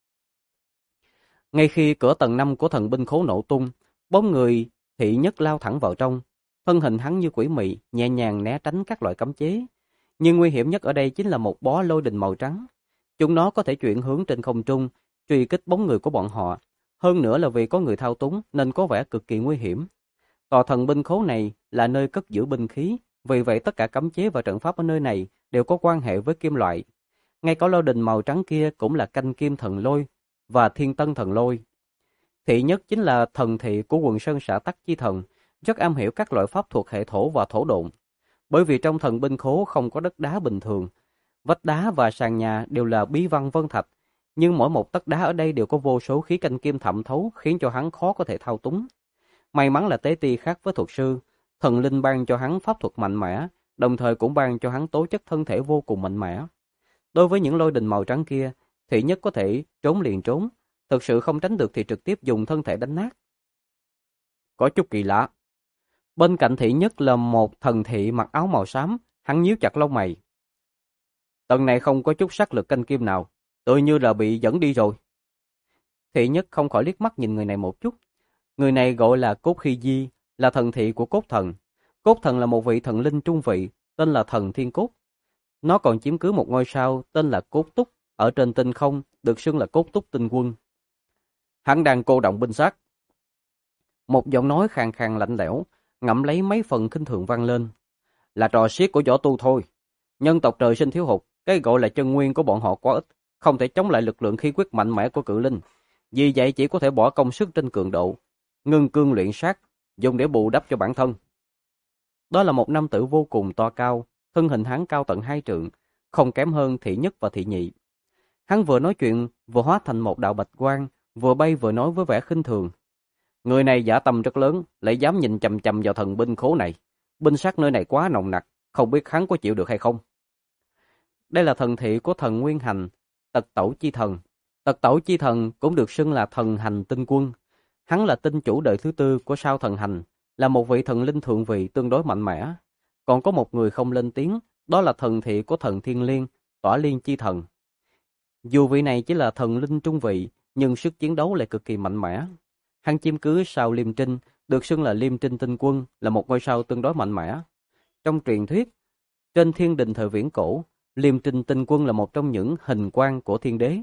Ngay khi cửa tầng 5 của thần binh khố nổ tung, bóng người thị nhất lao thẳng vào trong. Thân hình hắn như quỷ mị, nhẹ nhàng né tránh các loại cấm chế. Nhưng nguy hiểm nhất ở đây chính là một bó lôi đình màu trắng. Chúng nó có thể chuyển hướng trên không trung, truy kích bóng người của bọn họ. Hơn nữa là vì có người thao túng nên có vẻ cực kỳ nguy hiểm. Tòa thần binh khố này là nơi cất giữ binh khí, vì vậy tất cả cấm chế và trận pháp ở nơi này đều có quan hệ với kim loại. Ngay cả lôi đình màu trắng kia cũng là canh kim thần lôi và thiên tân thần lôi. Thị nhất chính là thần thị của quần sơn xã Tắc Chi Thần, rất am hiểu các loại pháp thuật hệ thổ và thổ độn. Bởi vì trong thần binh khố không có đất đá bình thường, vách đá và sàn nhà đều là bí văn vân thạch, nhưng mỗi một tấc đá ở đây đều có vô số khí canh kim thẩm thấu khiến cho hắn khó có thể thao túng. May mắn là Tế Ti khác với thuật sư, thần linh ban cho hắn pháp thuật mạnh mẽ, đồng thời cũng ban cho hắn tố chất thân thể vô cùng mạnh mẽ. Đối với những lôi đình màu trắng kia, thị nhất có thể trốn liền trốn, thực sự không tránh được thì trực tiếp dùng thân thể đánh nát. Có chút kỳ lạ. Bên cạnh thị nhất là một thần thị mặc áo màu xám, hắn nhíu chặt lông mày. Tầng này không có chút sắc lực canh kim nào, tựa như là bị dẫn đi rồi. Thị nhất không khỏi liếc mắt nhìn người này một chút. Người này gọi là Cốt Khi Di, là thần thị của Cốt Thần. Cốt Thần là một vị thần linh trung vị, tên là Thần Thiên Cốt. Nó còn chiếm cứ một ngôi sao tên là Cốt Túc, ở trên tinh không, được xưng là Cốt Túc Tinh Quân. Hắn đang cô động binh sát. Một giọng nói khàn khàn lạnh lẽo, ngậm lấy mấy phần khinh thường vang lên. Là trò xiết của võ tu thôi. Nhân tộc trời sinh thiếu hụt, cái gọi là chân nguyên của bọn họ quá ít, không thể chống lại lực lượng khí huyết mạnh mẽ của cự linh. Vì vậy chỉ có thể bỏ công sức trên cường độ, ngưng cương luyện sát, dùng để bù đắp cho bản thân. Đó là một nam tử vô cùng to cao, thân hình hắn cao tận 2 trượng, không kém hơn thị nhất và thị nhị. Hắn vừa nói chuyện, vừa hóa thành một đạo bạch quang, vừa bay vừa nói với vẻ khinh thường. Người này dã tâm rất lớn, lại dám nhìn chằm chằm vào thần binh khố này. Binh sát nơi này quá nồng nặc, không biết hắn có chịu được hay không. Đây là thần thị của thần Nguyên Hành, Tật Tẩu Chi Thần. Tật Tẩu Chi Thần cũng được xưng là thần hành tinh quân. Hắn là tinh chủ đời thứ 4 của sao thần hành, là một vị thần linh thượng vị tương đối mạnh mẽ. Còn có một người không lên tiếng, đó là thần thị của thần Thiên Liên, Tỏa Liên Chi Thần. Dù vị này chỉ là thần linh trung vị, nhưng sức chiến đấu lại cực kỳ mạnh mẽ. Hắn chiếm cứ sao Liêm Trinh, được xưng là Liêm Trinh Tinh Quân, là một ngôi sao tương đối mạnh mẽ. Trong truyền thuyết, trên thiên đình thời viễn cổ, Liêm Trinh Tinh Quân là một trong những hình quan của thiên đế.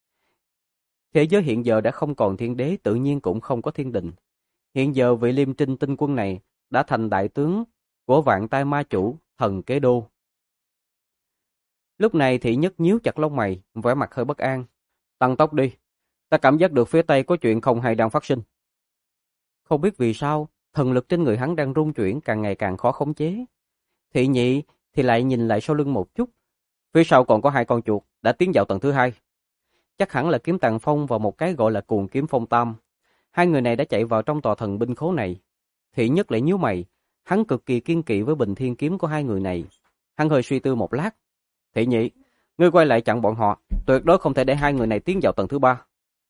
Thế giới hiện giờ đã không còn thiên đế, tự nhiên cũng không có thiên đình. Hiện giờ vị Liêm Trinh Tinh Quân này đã thành đại tướng của Vạn Tai Ma Chủ, thần Kế Đô. Lúc này Thị Nhất nhíu chặt lông mày, vẻ mặt hơi bất an. Tăng tốc đi, ta cảm giác được phía tây có chuyện không hay đang phát sinh. Không biết vì sao, thần lực trên người hắn đang rung chuyển càng ngày càng khó khống chế. Thị Nhị thì lại nhìn lại sau lưng một chút. Phía sau còn có 2 con chuột đã tiến vào tầng thứ 2. Chắc hẳn là Kiếm Tàng Phong và một cái gọi là Cuồng Kiếm Phong Tam. 2 người này đã chạy vào trong tòa thần binh khố này. Thị Nhất lại nhíu mày, hắn cực kỳ kiên kỵ với Bình Thiên Kiếm của 2 người này. Hắn hơi suy tư một lát. Thị Nhị, ngươi quay lại chặn bọn họ, tuyệt đối không thể để 2 người này tiến vào tầng thứ 3.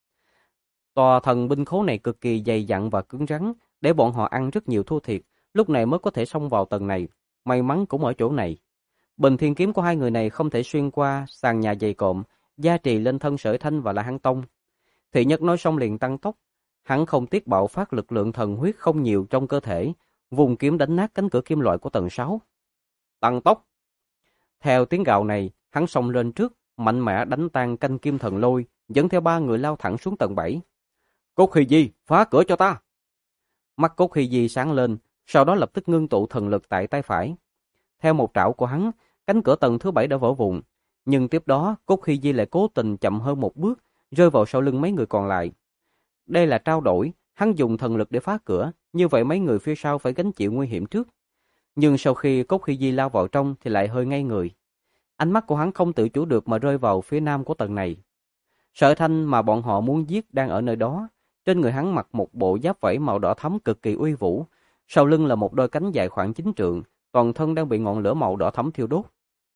Tòa thần binh khố này cực kỳ dày dặn và cứng rắn, để bọn họ ăn rất nhiều thua thiệt, lúc này mới có thể xông vào tầng này. May mắn cũng ở chỗ này. Bình Thiên Kiếm của 2 người này không thể xuyên qua sàn nhà dày cộm, gia trì lên thân Sở Thanh và La Hán Tông. Thị Nhất nói xong liền tăng tốc, hắn không tiếc bạo phát lực lượng thần huyết không nhiều trong cơ thể, vùng kiếm đánh nát cánh cửa kim loại của tầng 6. Tăng tốc! Theo tiếng gào này, hắn xông lên trước, mạnh mẽ đánh tan canh kim thần lôi, dẫn theo 3 người lao thẳng xuống tầng 7. Cốt Hy Di, phá cửa cho ta! Mắt Cốt Hy Di sáng lên, sau đó lập tức ngưng tụ thần lực tại tay phải. Theo một trảo của hắn, cánh cửa tầng thứ 7 đã vỡ vụn, nhưng tiếp đó Cốt Hy Di lại cố tình chậm hơn một bước, rơi vào sau lưng mấy người còn lại. Đây là trao đổi, hắn dùng thần lực để phá cửa, như vậy mấy người phía sau phải gánh chịu nguy hiểm trước. Nhưng sau khi Cốt Hy Di lao vào trong thì lại hơi ngây người. Ánh mắt của hắn không tự chủ được mà rơi vào phía nam của tầng này. Sở Thanh mà bọn họ muốn giết đang ở nơi đó. Trên người hắn mặc một bộ giáp vảy màu đỏ thẫm cực kỳ uy vũ, sau lưng là một đôi cánh dài khoảng 9 trượng, toàn thân đang bị ngọn lửa màu đỏ thẫm thiêu đốt.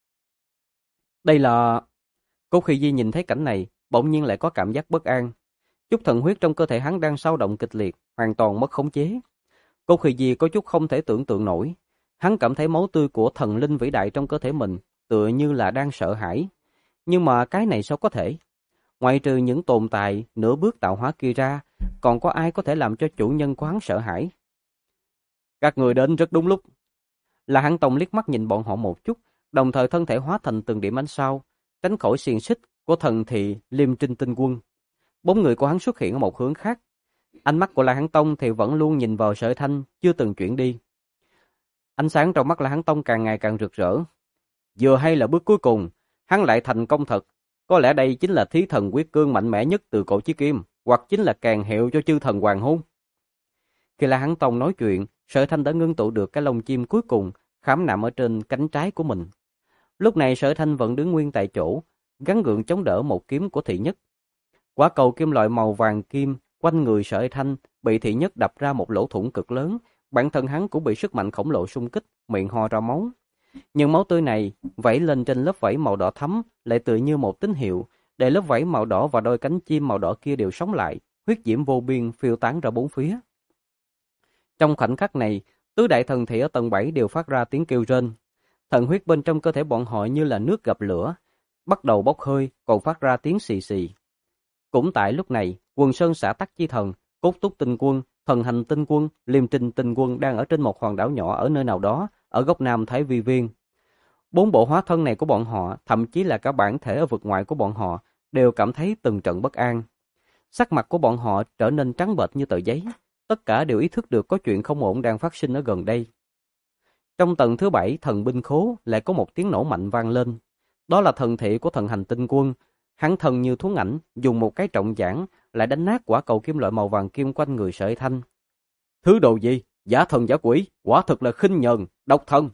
Đây là... Cốt Hy Di nhìn thấy cảnh này, bỗng nhiên lại có cảm giác bất an. Chút thần huyết trong cơ thể hắn đang xao động kịch liệt, hoàn toàn mất khống chế. Cốt Hy Di có chút không thể tưởng tượng nổi. Hắn cảm thấy máu tươi của thần linh vĩ đại trong cơ thể mình, tựa như là đang sợ hãi. Nhưng mà cái này sao có thể? Ngoại trừ những tồn tại nửa bước tạo hóa kia ra, còn có ai có thể làm cho chủ nhân của hắn sợ hãi? Các người đến rất đúng lúc. La Hán Tông liếc mắt nhìn bọn họ một chút, đồng thời thân thể hóa thành từng điểm ánh sao, tránh khỏi xiềng xích của thần thị Liêm Trinh Tinh Quân. 4 người của hắn xuất hiện ở một hướng khác. Ánh mắt của La Hán Tông thì vẫn luôn nhìn vào Sở Thanh, chưa từng chuyển đi. Ánh sáng trong mắt La Hán Tông càng ngày càng rực rỡ. Vừa hay là bước cuối cùng, hắn lại thành công thật. Có lẽ đây chính là thí thần quyết cương mạnh mẽ nhất từ cổ chí kim, hoặc chính là càng hiệu cho chư thần hoàng hôn. Khi La Hán Tông nói chuyện, Sở Thanh đã ngưng tụ được cái lông chim cuối cùng khảm nạm ở trên cánh trái của mình. Lúc này Sở Thanh vẫn đứng nguyên tại chỗ, gắng gượng chống đỡ một kiếm của Thị Nhất. Quả cầu kim loại màu vàng kim quanh người Sở Thanh bị Thị Nhất đập ra một lỗ thủng cực lớn, bản thân hắn cũng bị sức mạnh khổng lồ xung kích, miệng ho ra máu. Nhưng máu tươi này vẩy lên trên lớp vảy màu đỏ thắm lại tựa như một tín hiệu, để lớp vảy màu đỏ và đôi cánh chim màu đỏ kia đều sống lại, huyết diễm vô biên phiêu tán ra bốn phía. Trong khoảnh khắc này, tứ đại thần thị ở tầng 7 đều phát ra tiếng kêu rên. Thần huyết bên trong cơ thể bọn họ như là nước gặp lửa, bắt đầu bốc hơi, còn phát ra tiếng xì xì. Cũng tại lúc này, Quần Sơn xã Tắc Chi Thần, Cốt Túc Tinh Quân, Thần Hành Tinh Quân, Liêm Trinh Tinh Quân đang ở trên một hòn đảo nhỏ ở nơi nào đó, ở góc nam Thái Vi Viên. 4 bộ hóa thân này của bọn họ, thậm chí là cả bản thể ở vực ngoại của bọn họ, đều cảm thấy từng trận bất an. Sắc mặt của bọn họ trở nên trắng bệch như tờ giấy, tất cả đều ý thức được có chuyện không ổn đang phát sinh ở gần đây. Trong tầng thứ 7 thần binh khố lại có một tiếng nổ mạnh vang lên. Đó là thần thị của Thần Hành Tinh Quân. Hắn thần như thuấn ảnh, dùng một cái trọng giảng lại đánh nát quả cầu kim loại màu vàng kim quanh người Sở Thanh. Thứ đồ gì? Giả thần giả quỷ, quả thực là khinh nhờn, độc thần.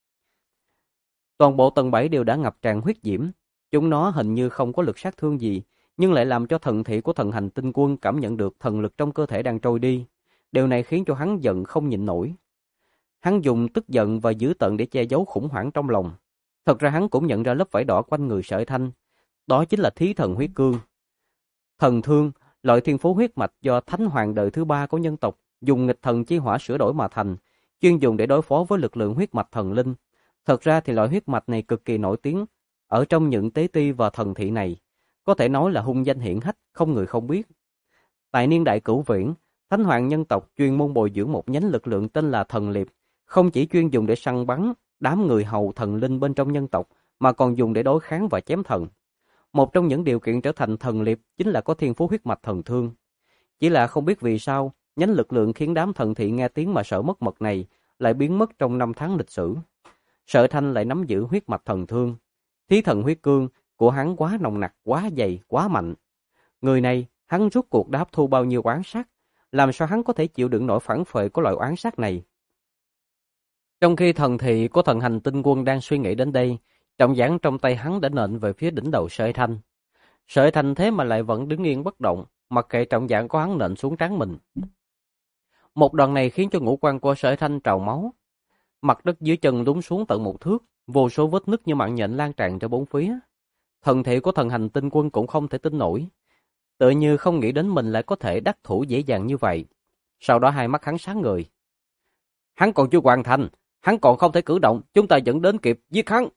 Toàn bộ tầng 7 đều đã ngập tràn huyết diễm. Chúng nó hình như không có lực sát thương gì, nhưng lại làm cho thần thị của Thần Hành Tinh Quân cảm nhận được thần lực trong cơ thể đang trôi đi. Điều này khiến cho hắn giận không nhịn nổi. Hắn dùng tức giận và dữ tợn để che giấu khủng hoảng trong lòng. Thật ra hắn cũng nhận ra lớp vảy đỏ quanh người Sở Thanh. Đó chính là thí thần huyết cương. Thần thương, loại thiên phú huyết mạch do Thánh Hoàng đời thứ 3 của nhân tộc dùng nghịch thần chi hỏa sửa đổi mà thành, chuyên dùng để đối phó với lực lượng huyết mạch thần linh. Thật ra thì loại huyết mạch này cực kỳ nổi tiếng ở trong những tế ti và thần thị này, có thể nói là hung danh hiển hách, không người không biết. Tại niên đại Cửu Viễn, Thánh Hoàng nhân tộc chuyên môn bồi dưỡng một nhánh lực lượng tên là Thần Liệp, không chỉ chuyên dùng để săn bắn đám người hầu thần linh bên trong nhân tộc, mà còn dùng để đối kháng và chém thần. Một trong những điều kiện trở thành Thần Liệp chính là có thiên phú huyết mạch thần thương. Chỉ là không biết vì sao, nhánh lực lượng khiến đám thần thị nghe tiếng mà sợ mất mật này lại biến mất trong 5 tháng lịch sử. Sở Thanh lại nắm giữ huyết mạch thần thương. Thí thần huyết cương của hắn quá nồng nặc, quá dày, quá mạnh. Người này, hắn rút cuộc đã hấp thu bao nhiêu oán sát, làm sao hắn có thể chịu đựng nổi phản phệ của loại oán sát này. Trong khi thần thị của thần hành tinh quân đang suy nghĩ đến đây, trọng giản trong tay hắn đã nện về phía đỉnh đầu Sở Thanh. Sở Thanh thế mà lại vẫn đứng yên bất động, mặc kệ trọng giản của hắn nện xuống trán mình. Một đòn này khiến cho ngũ quan của Sở Thanh trào máu. Mặt đất dưới chân lún xuống tận một thước, vô số vết nứt như mạng nhện lan tràn ra bốn phía. Thần thể của thần hành tinh quân cũng không thể tin nổi. Tựa như không nghĩ đến mình lại có thể đắc thủ dễ dàng như vậy. Sau đó hai mắt hắn sáng ngời. Hắn còn chưa hoàn thành, hắn còn không thể cử động, chúng ta vẫn đến kịp giết hắn.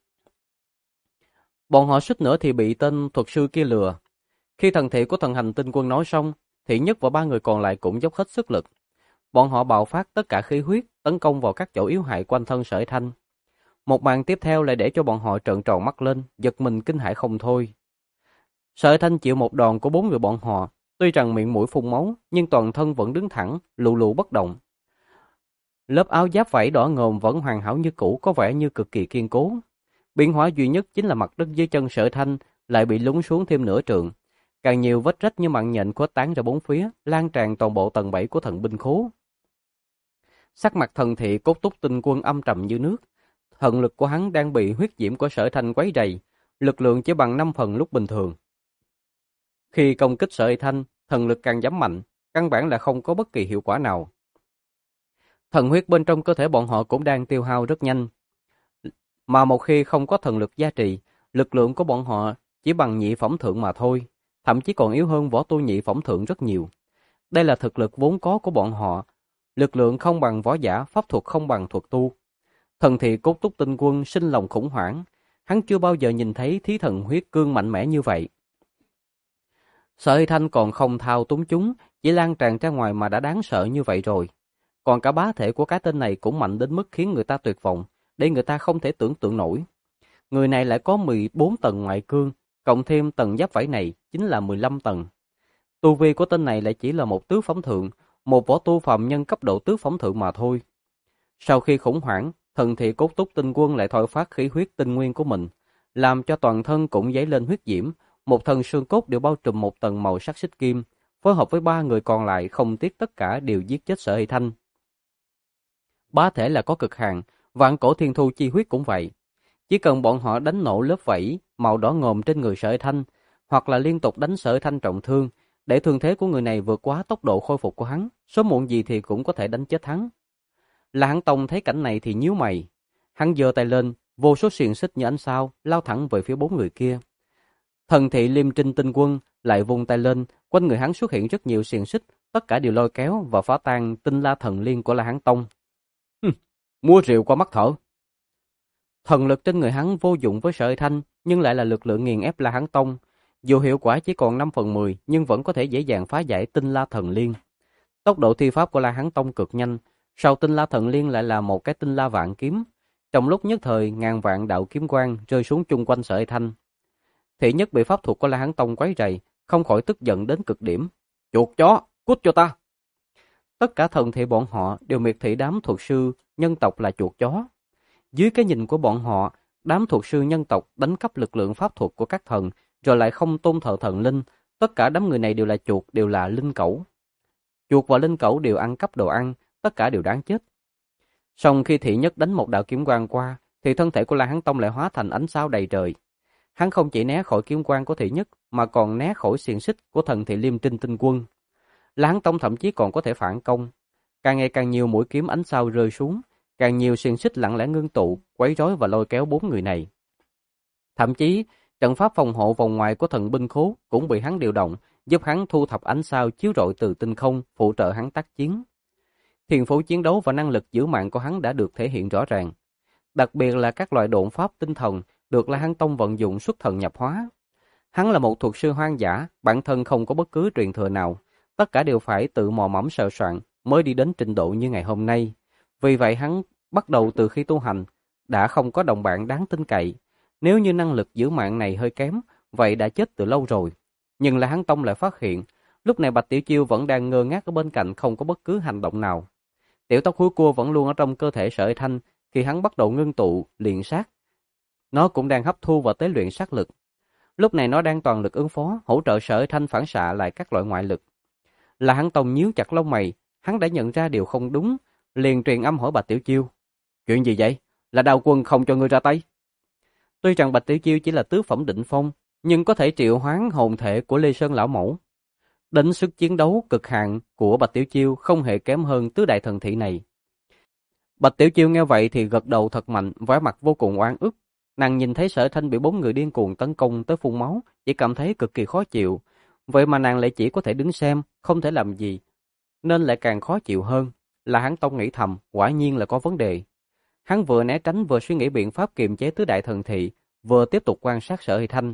Bọn họ suýt nữa thì bị tên thuật sư kia lừa. Khi thần thể của thần hành tinh quân nói xong, Thị Nhất và ba người còn lại cũng dốc hết sức lực. Bọn họ bạo phát tất cả khí huyết, tấn công vào các chỗ yếu hại quanh thân Sở Thanh. Một màn tiếp theo lại để cho bọn họ trợn tròn mắt lên, giật mình kinh hãi không thôi. Sở Thanh chịu một đòn của 4 người bọn họ, tuy rằng miệng mũi phun máu, nhưng toàn thân vẫn đứng thẳng, lù lù bất động. Lớp áo giáp vảy đỏ ngòm vẫn hoàn hảo như cũ, có vẻ như cực kỳ kiên cố. Biến hóa duy nhất chính là mặt đất dưới chân Sở Thanh lại bị lún xuống thêm nửa trượng. Càng nhiều vết rách như mạng nhện khuếch tán ra bốn phía, lan tràn toàn bộ tầng 7 của thần binh khố. Sắc mặt thần thị cốt túc tinh quân âm trầm như nước. Thần lực của hắn đang bị huyết diễm của Sở Thanh quấy rầy, lực lượng chỉ bằng 5 phần lúc bình thường. Khi công kích Sở Thanh, thần lực càng giảm mạnh, căn bản là không có bất kỳ hiệu quả nào. Thần huyết bên trong cơ thể bọn họ cũng đang tiêu hao rất nhanh. Mà một khi không có thần lực gia trì, lực lượng của bọn họ chỉ bằng nhị phẩm thượng mà thôi, thậm chí còn yếu hơn võ tu nhị phẩm thượng rất nhiều. Đây là thực lực vốn có của bọn họ, lực lượng không bằng võ giả, pháp thuật không bằng thuật tu. Thần thị cốt túc tinh quân sinh lòng khủng hoảng, hắn chưa bao giờ nhìn thấy thí thần huyết cương mạnh mẽ như vậy. Sở Thanh còn không thao túng chúng, chỉ lan tràn ra ngoài mà đã đáng sợ như vậy rồi. Còn cả bá thể của cái tên này cũng mạnh đến mức khiến người ta tuyệt vọng, để người ta không thể tưởng tượng nổi. Người này lại có 14 tầng ngoại cương, cộng thêm tầng giáp vảy này chính là 15 tầng. Tu vi của tên này lại chỉ là một tứ phẩm thượng, một võ tu phàm nhân cấp độ tứ phẩm thượng mà thôi. Sau khi khủng hoảng, thần thị cốt túc tinh quân lại thôi phát khí huyết tinh nguyên của mình, làm cho toàn thân cũng dấy lên huyết diễm, một thân xương cốt đều bao trùm một tầng màu sắc xích kim, phối hợp với 3 người còn lại không tiếc tất cả đều giết chết Sở Hy Thanh. Bá thể là có cực hạn, vạn cổ thiên thu chi huyết cũng vậy. Chỉ cần bọn họ đánh nổ lớp vảy màu đỏ ngòm trên người Sở Thanh, hoặc là liên tục đánh Sở Thanh trọng thương, để thương thế của người này vượt quá tốc độ khôi phục của hắn, sớm muộn gì thì cũng có thể đánh chết hắn. La Hán Tông thấy cảnh này thì nhíu mày. Hắn giơ tay lên, vô số xiềng xích như ánh sao lao thẳng về phía 4 người kia. Thần thị Liêm Trinh tinh quân lại vung tay lên, quanh người hắn xuất hiện rất nhiều xiềng xích, tất cả đều lôi kéo và phá tan tinh la thần liên của La Hán Tông. Mua rượu qua mắt thở. Thần lực trên người hắn vô dụng với Sở Thanh, nhưng lại là lực lượng nghiền ép La Hán Tông. Dù hiệu quả chỉ còn 5/10, nhưng vẫn có thể dễ dàng phá giải tinh la thần liên. Tốc độ thi pháp của La Hán Tông cực nhanh, sau tinh la thần liên lại là một cái tinh la vạn kiếm. Trong lúc nhất thời, ngàn vạn đạo kiếm quang rơi xuống chung quanh Sở Thanh. Thị Nhất bị pháp thuật của La Hán Tông quấy rầy, không khỏi tức giận đến cực điểm. Chuột chó, cút cho ta! Tất cả thần thị bọn họ đều miệt thị đám thuật sư nhân tộc là chuột chó. Dưới cái nhìn của bọn họ, đám thuật sư nhân tộc đánh cắp lực lượng pháp thuật của các thần, rồi lại không tôn thờ thần linh. Tất cả đám người này đều là chuột, đều là linh cẩu. Chuột và linh cẩu đều ăn cắp đồ ăn, tất cả đều đáng chết. Song khi Thị Nhất đánh một đạo kiếm quang qua, thì thân thể của La Hán Tông lại hóa thành ánh sao đầy trời. Hắn không chỉ né khỏi kiếm quang của Thị Nhất, mà còn né khỏi xiềng xích của thần thị Liêm Trinh tinh quân. La Hán Tông thậm chí còn có thể phản công. Càng ngày càng nhiều mũi kiếm ánh sao rơi xuống, càng nhiều xiềng xích lặng lẽ ngưng tụ, quấy rối và lôi kéo 4 người này. Thậm chí, trận pháp phòng hộ vòng ngoài của thần binh khố cũng bị hắn điều động, giúp hắn thu thập ánh sao chiếu rọi từ tinh không, phụ trợ hắn tác chiến. Thiên phú chiến đấu và năng lực giữ mạng của hắn đã được thể hiện rõ ràng. Đặc biệt là các loại độn pháp tinh thần được La Hán Tông vận dụng xuất thần nhập hóa. Hắn là một thuật sư hoang dã, bản thân không có bất cứ truyền thừa nào, tất cả đều phải tự mò mẫm sờ soạn mới đi đến trình độ như ngày hôm nay. Vì vậy hắn bắt đầu từ khi tu hành, đã không có đồng bạn đáng tin cậy. Nếu như năng lực giữ mạng này hơi kém, vậy đã chết từ lâu rồi. Nhưng La Hán Tông lại phát hiện, lúc này Bạch Tiểu Chiêu vẫn đang ngơ ngác ở bên cạnh không có bất cứ hành động nào. Tiểu tóc húi cua vẫn luôn ở trong cơ thể Sở Thanh, khi hắn bắt đầu ngưng tụ, luyện sát. Nó cũng đang hấp thu và tế luyện sát lực. Lúc này nó đang toàn lực ứng phó, hỗ trợ Sở Hải Thanh phản xạ lại các loại ngoại lực. La Hán Tông nhíu chặt lông mày, hắn đã nhận ra điều không đúng, liền truyền âm hỏi Bạch Tiểu Chiêu. Chuyện gì vậy? Là Đao Quân không cho ngươi ra tay? Tuy rằng Bạch Tiểu Chiêu chỉ là tứ phẩm đỉnh phong, nhưng có thể triệu hoán hồn thể của Lê Sơn lão mẫu. Đến sức chiến đấu cực hạn của Bạch Tiểu Chiêu không hề kém hơn tứ đại thần thị này. Bạch Tiểu Chiêu nghe vậy thì gật đầu thật mạnh, vẻ mặt vô cùng oan ức. Nàng nhìn thấy Sở Thanh bị 4 người điên cuồng tấn công tới phun máu, chỉ cảm thấy cực kỳ khó chịu. Vậy mà nàng lại chỉ có thể đứng xem, không thể làm gì, nên lại càng khó chịu hơn. Là Hán Tông nghĩ thầm, quả nhiên là có vấn đề. Hắn vừa né tránh vừa suy nghĩ biện pháp kiềm chế tứ đại thần thị, vừa tiếp tục quan sát Sở Hải Thanh.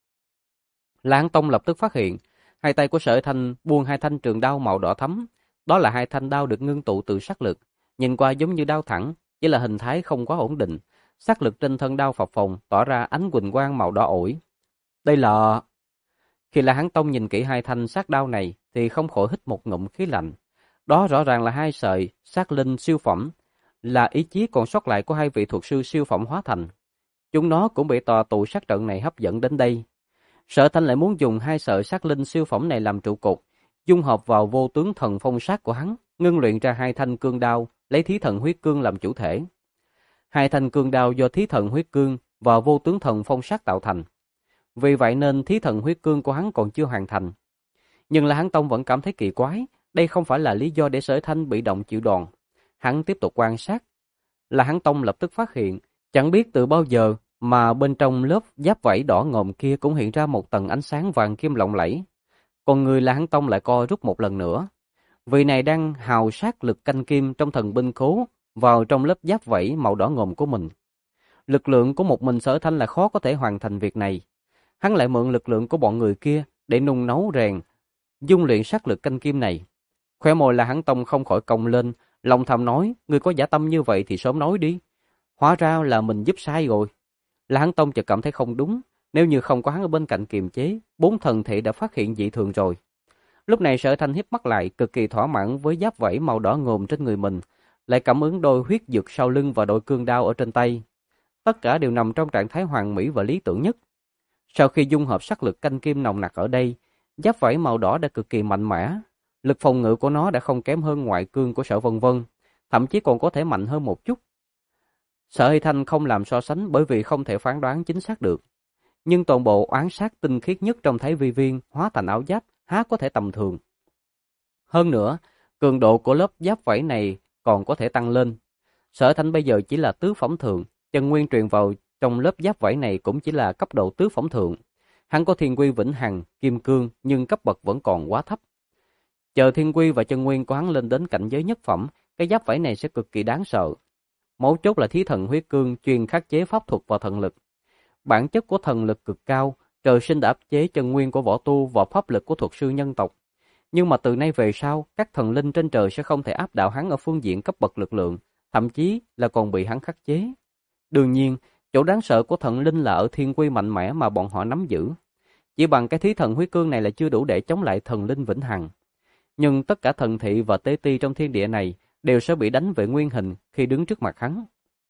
La Hán Tông lập tức phát hiện, hai tay của Sở Hải Thanh buông hai thanh trường đao màu đỏ thẫm, đó là hai thanh đao được ngưng tụ từ sát lực, nhìn qua giống như đao thẳng, chỉ là hình thái không quá ổn định. Sát lực trên thân đao phập phồng, tỏa ra ánh huỳnh quang màu đỏ ổi. Đây là... Khi La Hán Tông nhìn kỹ hai thanh sát đao này thì không khỏi hít một ngụm khí lạnh. Đó rõ ràng là hai sợi sát linh siêu phẩm, là ý chí còn sót lại của hai vị thuật sư siêu phẩm hóa thành. Chúng nó cũng bị tòa tụ sát trận này hấp dẫn đến đây. Sở Thanh lại muốn dùng hai sợi sát linh siêu phẩm này làm trụ cột, dung hợp vào vô tướng thần phong sát của hắn, ngưng luyện ra hai thanh cương đao, lấy thí thần huyết cương làm chủ thể. Hai thanh cương đao do thí thần huyết cương và vô tướng thần phong sát tạo thành. Vì vậy nên thí thần huyết cương của hắn còn chưa hoàn thành. Nhưng La Hán Tông vẫn cảm thấy kỳ quái, đây không phải là lý do để Sở Thanh bị động chịu đòn. Hắn tiếp tục quan sát. La Hán Tông lập tức phát hiện, chẳng biết từ bao giờ mà bên trong lớp giáp vảy đỏ ngòm kia cũng hiện ra một tầng ánh sáng vàng kim lộng lẫy. Còn người La Hán Tông lại co rút một lần nữa. Vị này đang hào sát lực canh kim trong thần binh khố vào trong lớp giáp vảy màu đỏ ngòm của mình. Lực lượng của một mình Sở Thanh là khó có thể hoàn thành việc này. Hắn lại mượn lực lượng của bọn người kia để nung nấu rèn, dung luyện sát lực canh kim này. Khóe môi La Hán Tông không khỏi cong lên, lòng thầm nói, người có dã tâm như vậy thì sớm nói đi. Hóa ra là mình giúp sai rồi. La Hán Tông chợt cảm thấy không đúng, nếu như không có hắn ở bên cạnh kiềm chế, 4 thần thị đã phát hiện dị thường rồi. Lúc này Sở Thanh híp mắt lại, cực kỳ thỏa mãn với giáp vảy màu đỏ ngòm trên người mình, lại cảm ứng đôi huyết dược sau lưng và đôi cương đao ở trên tay. Tất cả đều nằm trong trạng thái hoàn mỹ và lý tưởng nhất. Sau khi dung hợp sát lực canh kim nồng nặc ở đây, giáp vảy màu đỏ đã cực kỳ mạnh mẽ. Lực phòng ngự của nó đã không kém hơn ngoại cương của Sở Vân Vân, thậm chí còn có thể mạnh hơn một chút. Sở Hải Thanh không làm so sánh bởi vì không thể phán đoán chính xác được. Nhưng toàn bộ oán sát tinh khiết nhất trong Thái Vi Viên hóa thành áo giáp há có thể tầm thường. Hơn nữa, cường độ của lớp giáp vảy này còn có thể tăng lên. Sở Hải Thanh bây giờ chỉ là tứ phẩm thượng, chân nguyên truyền vào trong lớp giáp vảy này cũng chỉ là cấp độ tứ phẩm thượng. Hắn có thiên quy vĩnh hằng, kim cương nhưng cấp bậc vẫn còn quá thấp. Chờ thiên quy và chân nguyên của hắn lên đến cảnh giới nhất phẩm, cái giáp vảy này sẽ cực kỳ đáng sợ. Mấu chốt là thí thần huyết cương chuyên khắc chế pháp thuật và thần lực. Bản chất của thần lực cực cao, trời sinh đã áp chế chân nguyên của võ tu và pháp lực của thuật sư nhân tộc. Nhưng mà từ nay về sau, các thần linh trên trời sẽ không thể áp đảo hắn ở phương diện cấp bậc lực lượng, thậm chí là còn bị hắn khắc chế. Đương nhiên, chỗ đáng sợ của thần linh là ở thiên quy mạnh mẽ mà bọn họ nắm giữ. Chỉ bằng cái thí thần huyết cương này là chưa đủ để chống lại thần linh vĩnh hằng. Nhưng tất cả thần thị và tế ti trong thiên địa này đều sẽ bị đánh về nguyên hình khi đứng trước mặt hắn.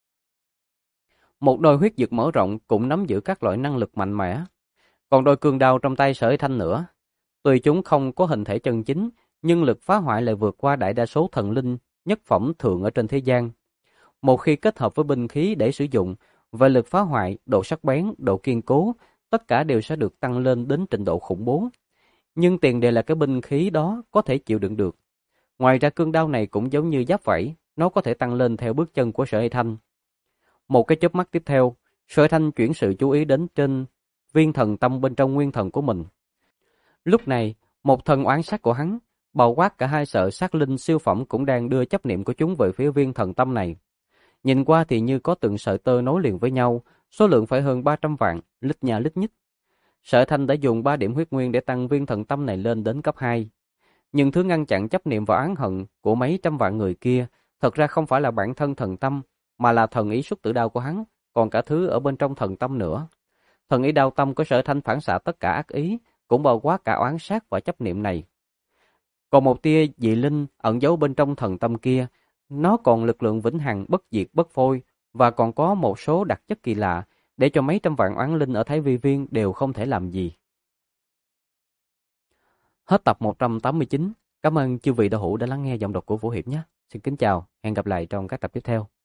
Một đôi huyết dực mở rộng cũng nắm giữ các loại năng lực mạnh mẽ. Còn đôi cương đao trong tay Sở Hải Thanh nữa. Tuy chúng không có hình thể chân chính, nhưng lực phá hoại lại vượt qua đại đa số thần linh nhất phẩm thượng ở trên thế gian. Một khi kết hợp với binh khí để sử dụng, về lực phá hoại, độ sắc bén, độ kiên cố, tất cả đều sẽ được tăng lên đến trình độ khủng bố. Nhưng tiền đề là cái binh khí đó có thể chịu đựng được. Ngoài ra cương đao này cũng giống như giáp vảy, nó có thể tăng lên theo bước chân của Sở Hải Thanh. Một cái chớp mắt tiếp theo, Sở Hải Thanh chuyển sự chú ý đến trên viên thần tâm bên trong nguyên thần của mình. Lúc này, một thần oán sát của hắn, bao quát cả hai sợi sát linh siêu phẩm cũng đang đưa chấp niệm của chúng về phía viên thần tâm này. Nhìn qua thì như có từng sợi tơ nối liền với nhau, số lượng phải hơn 300 vạn, lít nha lít nhít. Sở Hải Thanh đã dùng 3 điểm huyết nguyên để tăng viên thần tâm này lên đến cấp 2. Nhưng thứ ngăn chặn chấp niệm và oán hận của mấy trăm vạn người kia, thật ra không phải là bản thân thần tâm, mà là thần ý xuất tử đao của hắn, còn cả thứ ở bên trong thần tâm nữa. Thần ý đao tâm của Sở Hải Thanh phản xạ tất cả ác ý, cũng bao quát cả oán sát và chấp niệm này. Còn một tia dị linh ẩn giấu bên trong thần tâm kia, nó còn lực lượng vĩnh hằng bất diệt bất phôi và còn có một số đặc chất kỳ lạ, để cho mấy trăm vạn oán linh ở Thái Vi Viên đều không thể làm gì. Hết tập 189. Cảm ơn chư vị đạo hữu đã lắng nghe giọng đọc của Vũ Hiệp nhé. Xin kính chào, hẹn gặp lại trong các tập tiếp theo.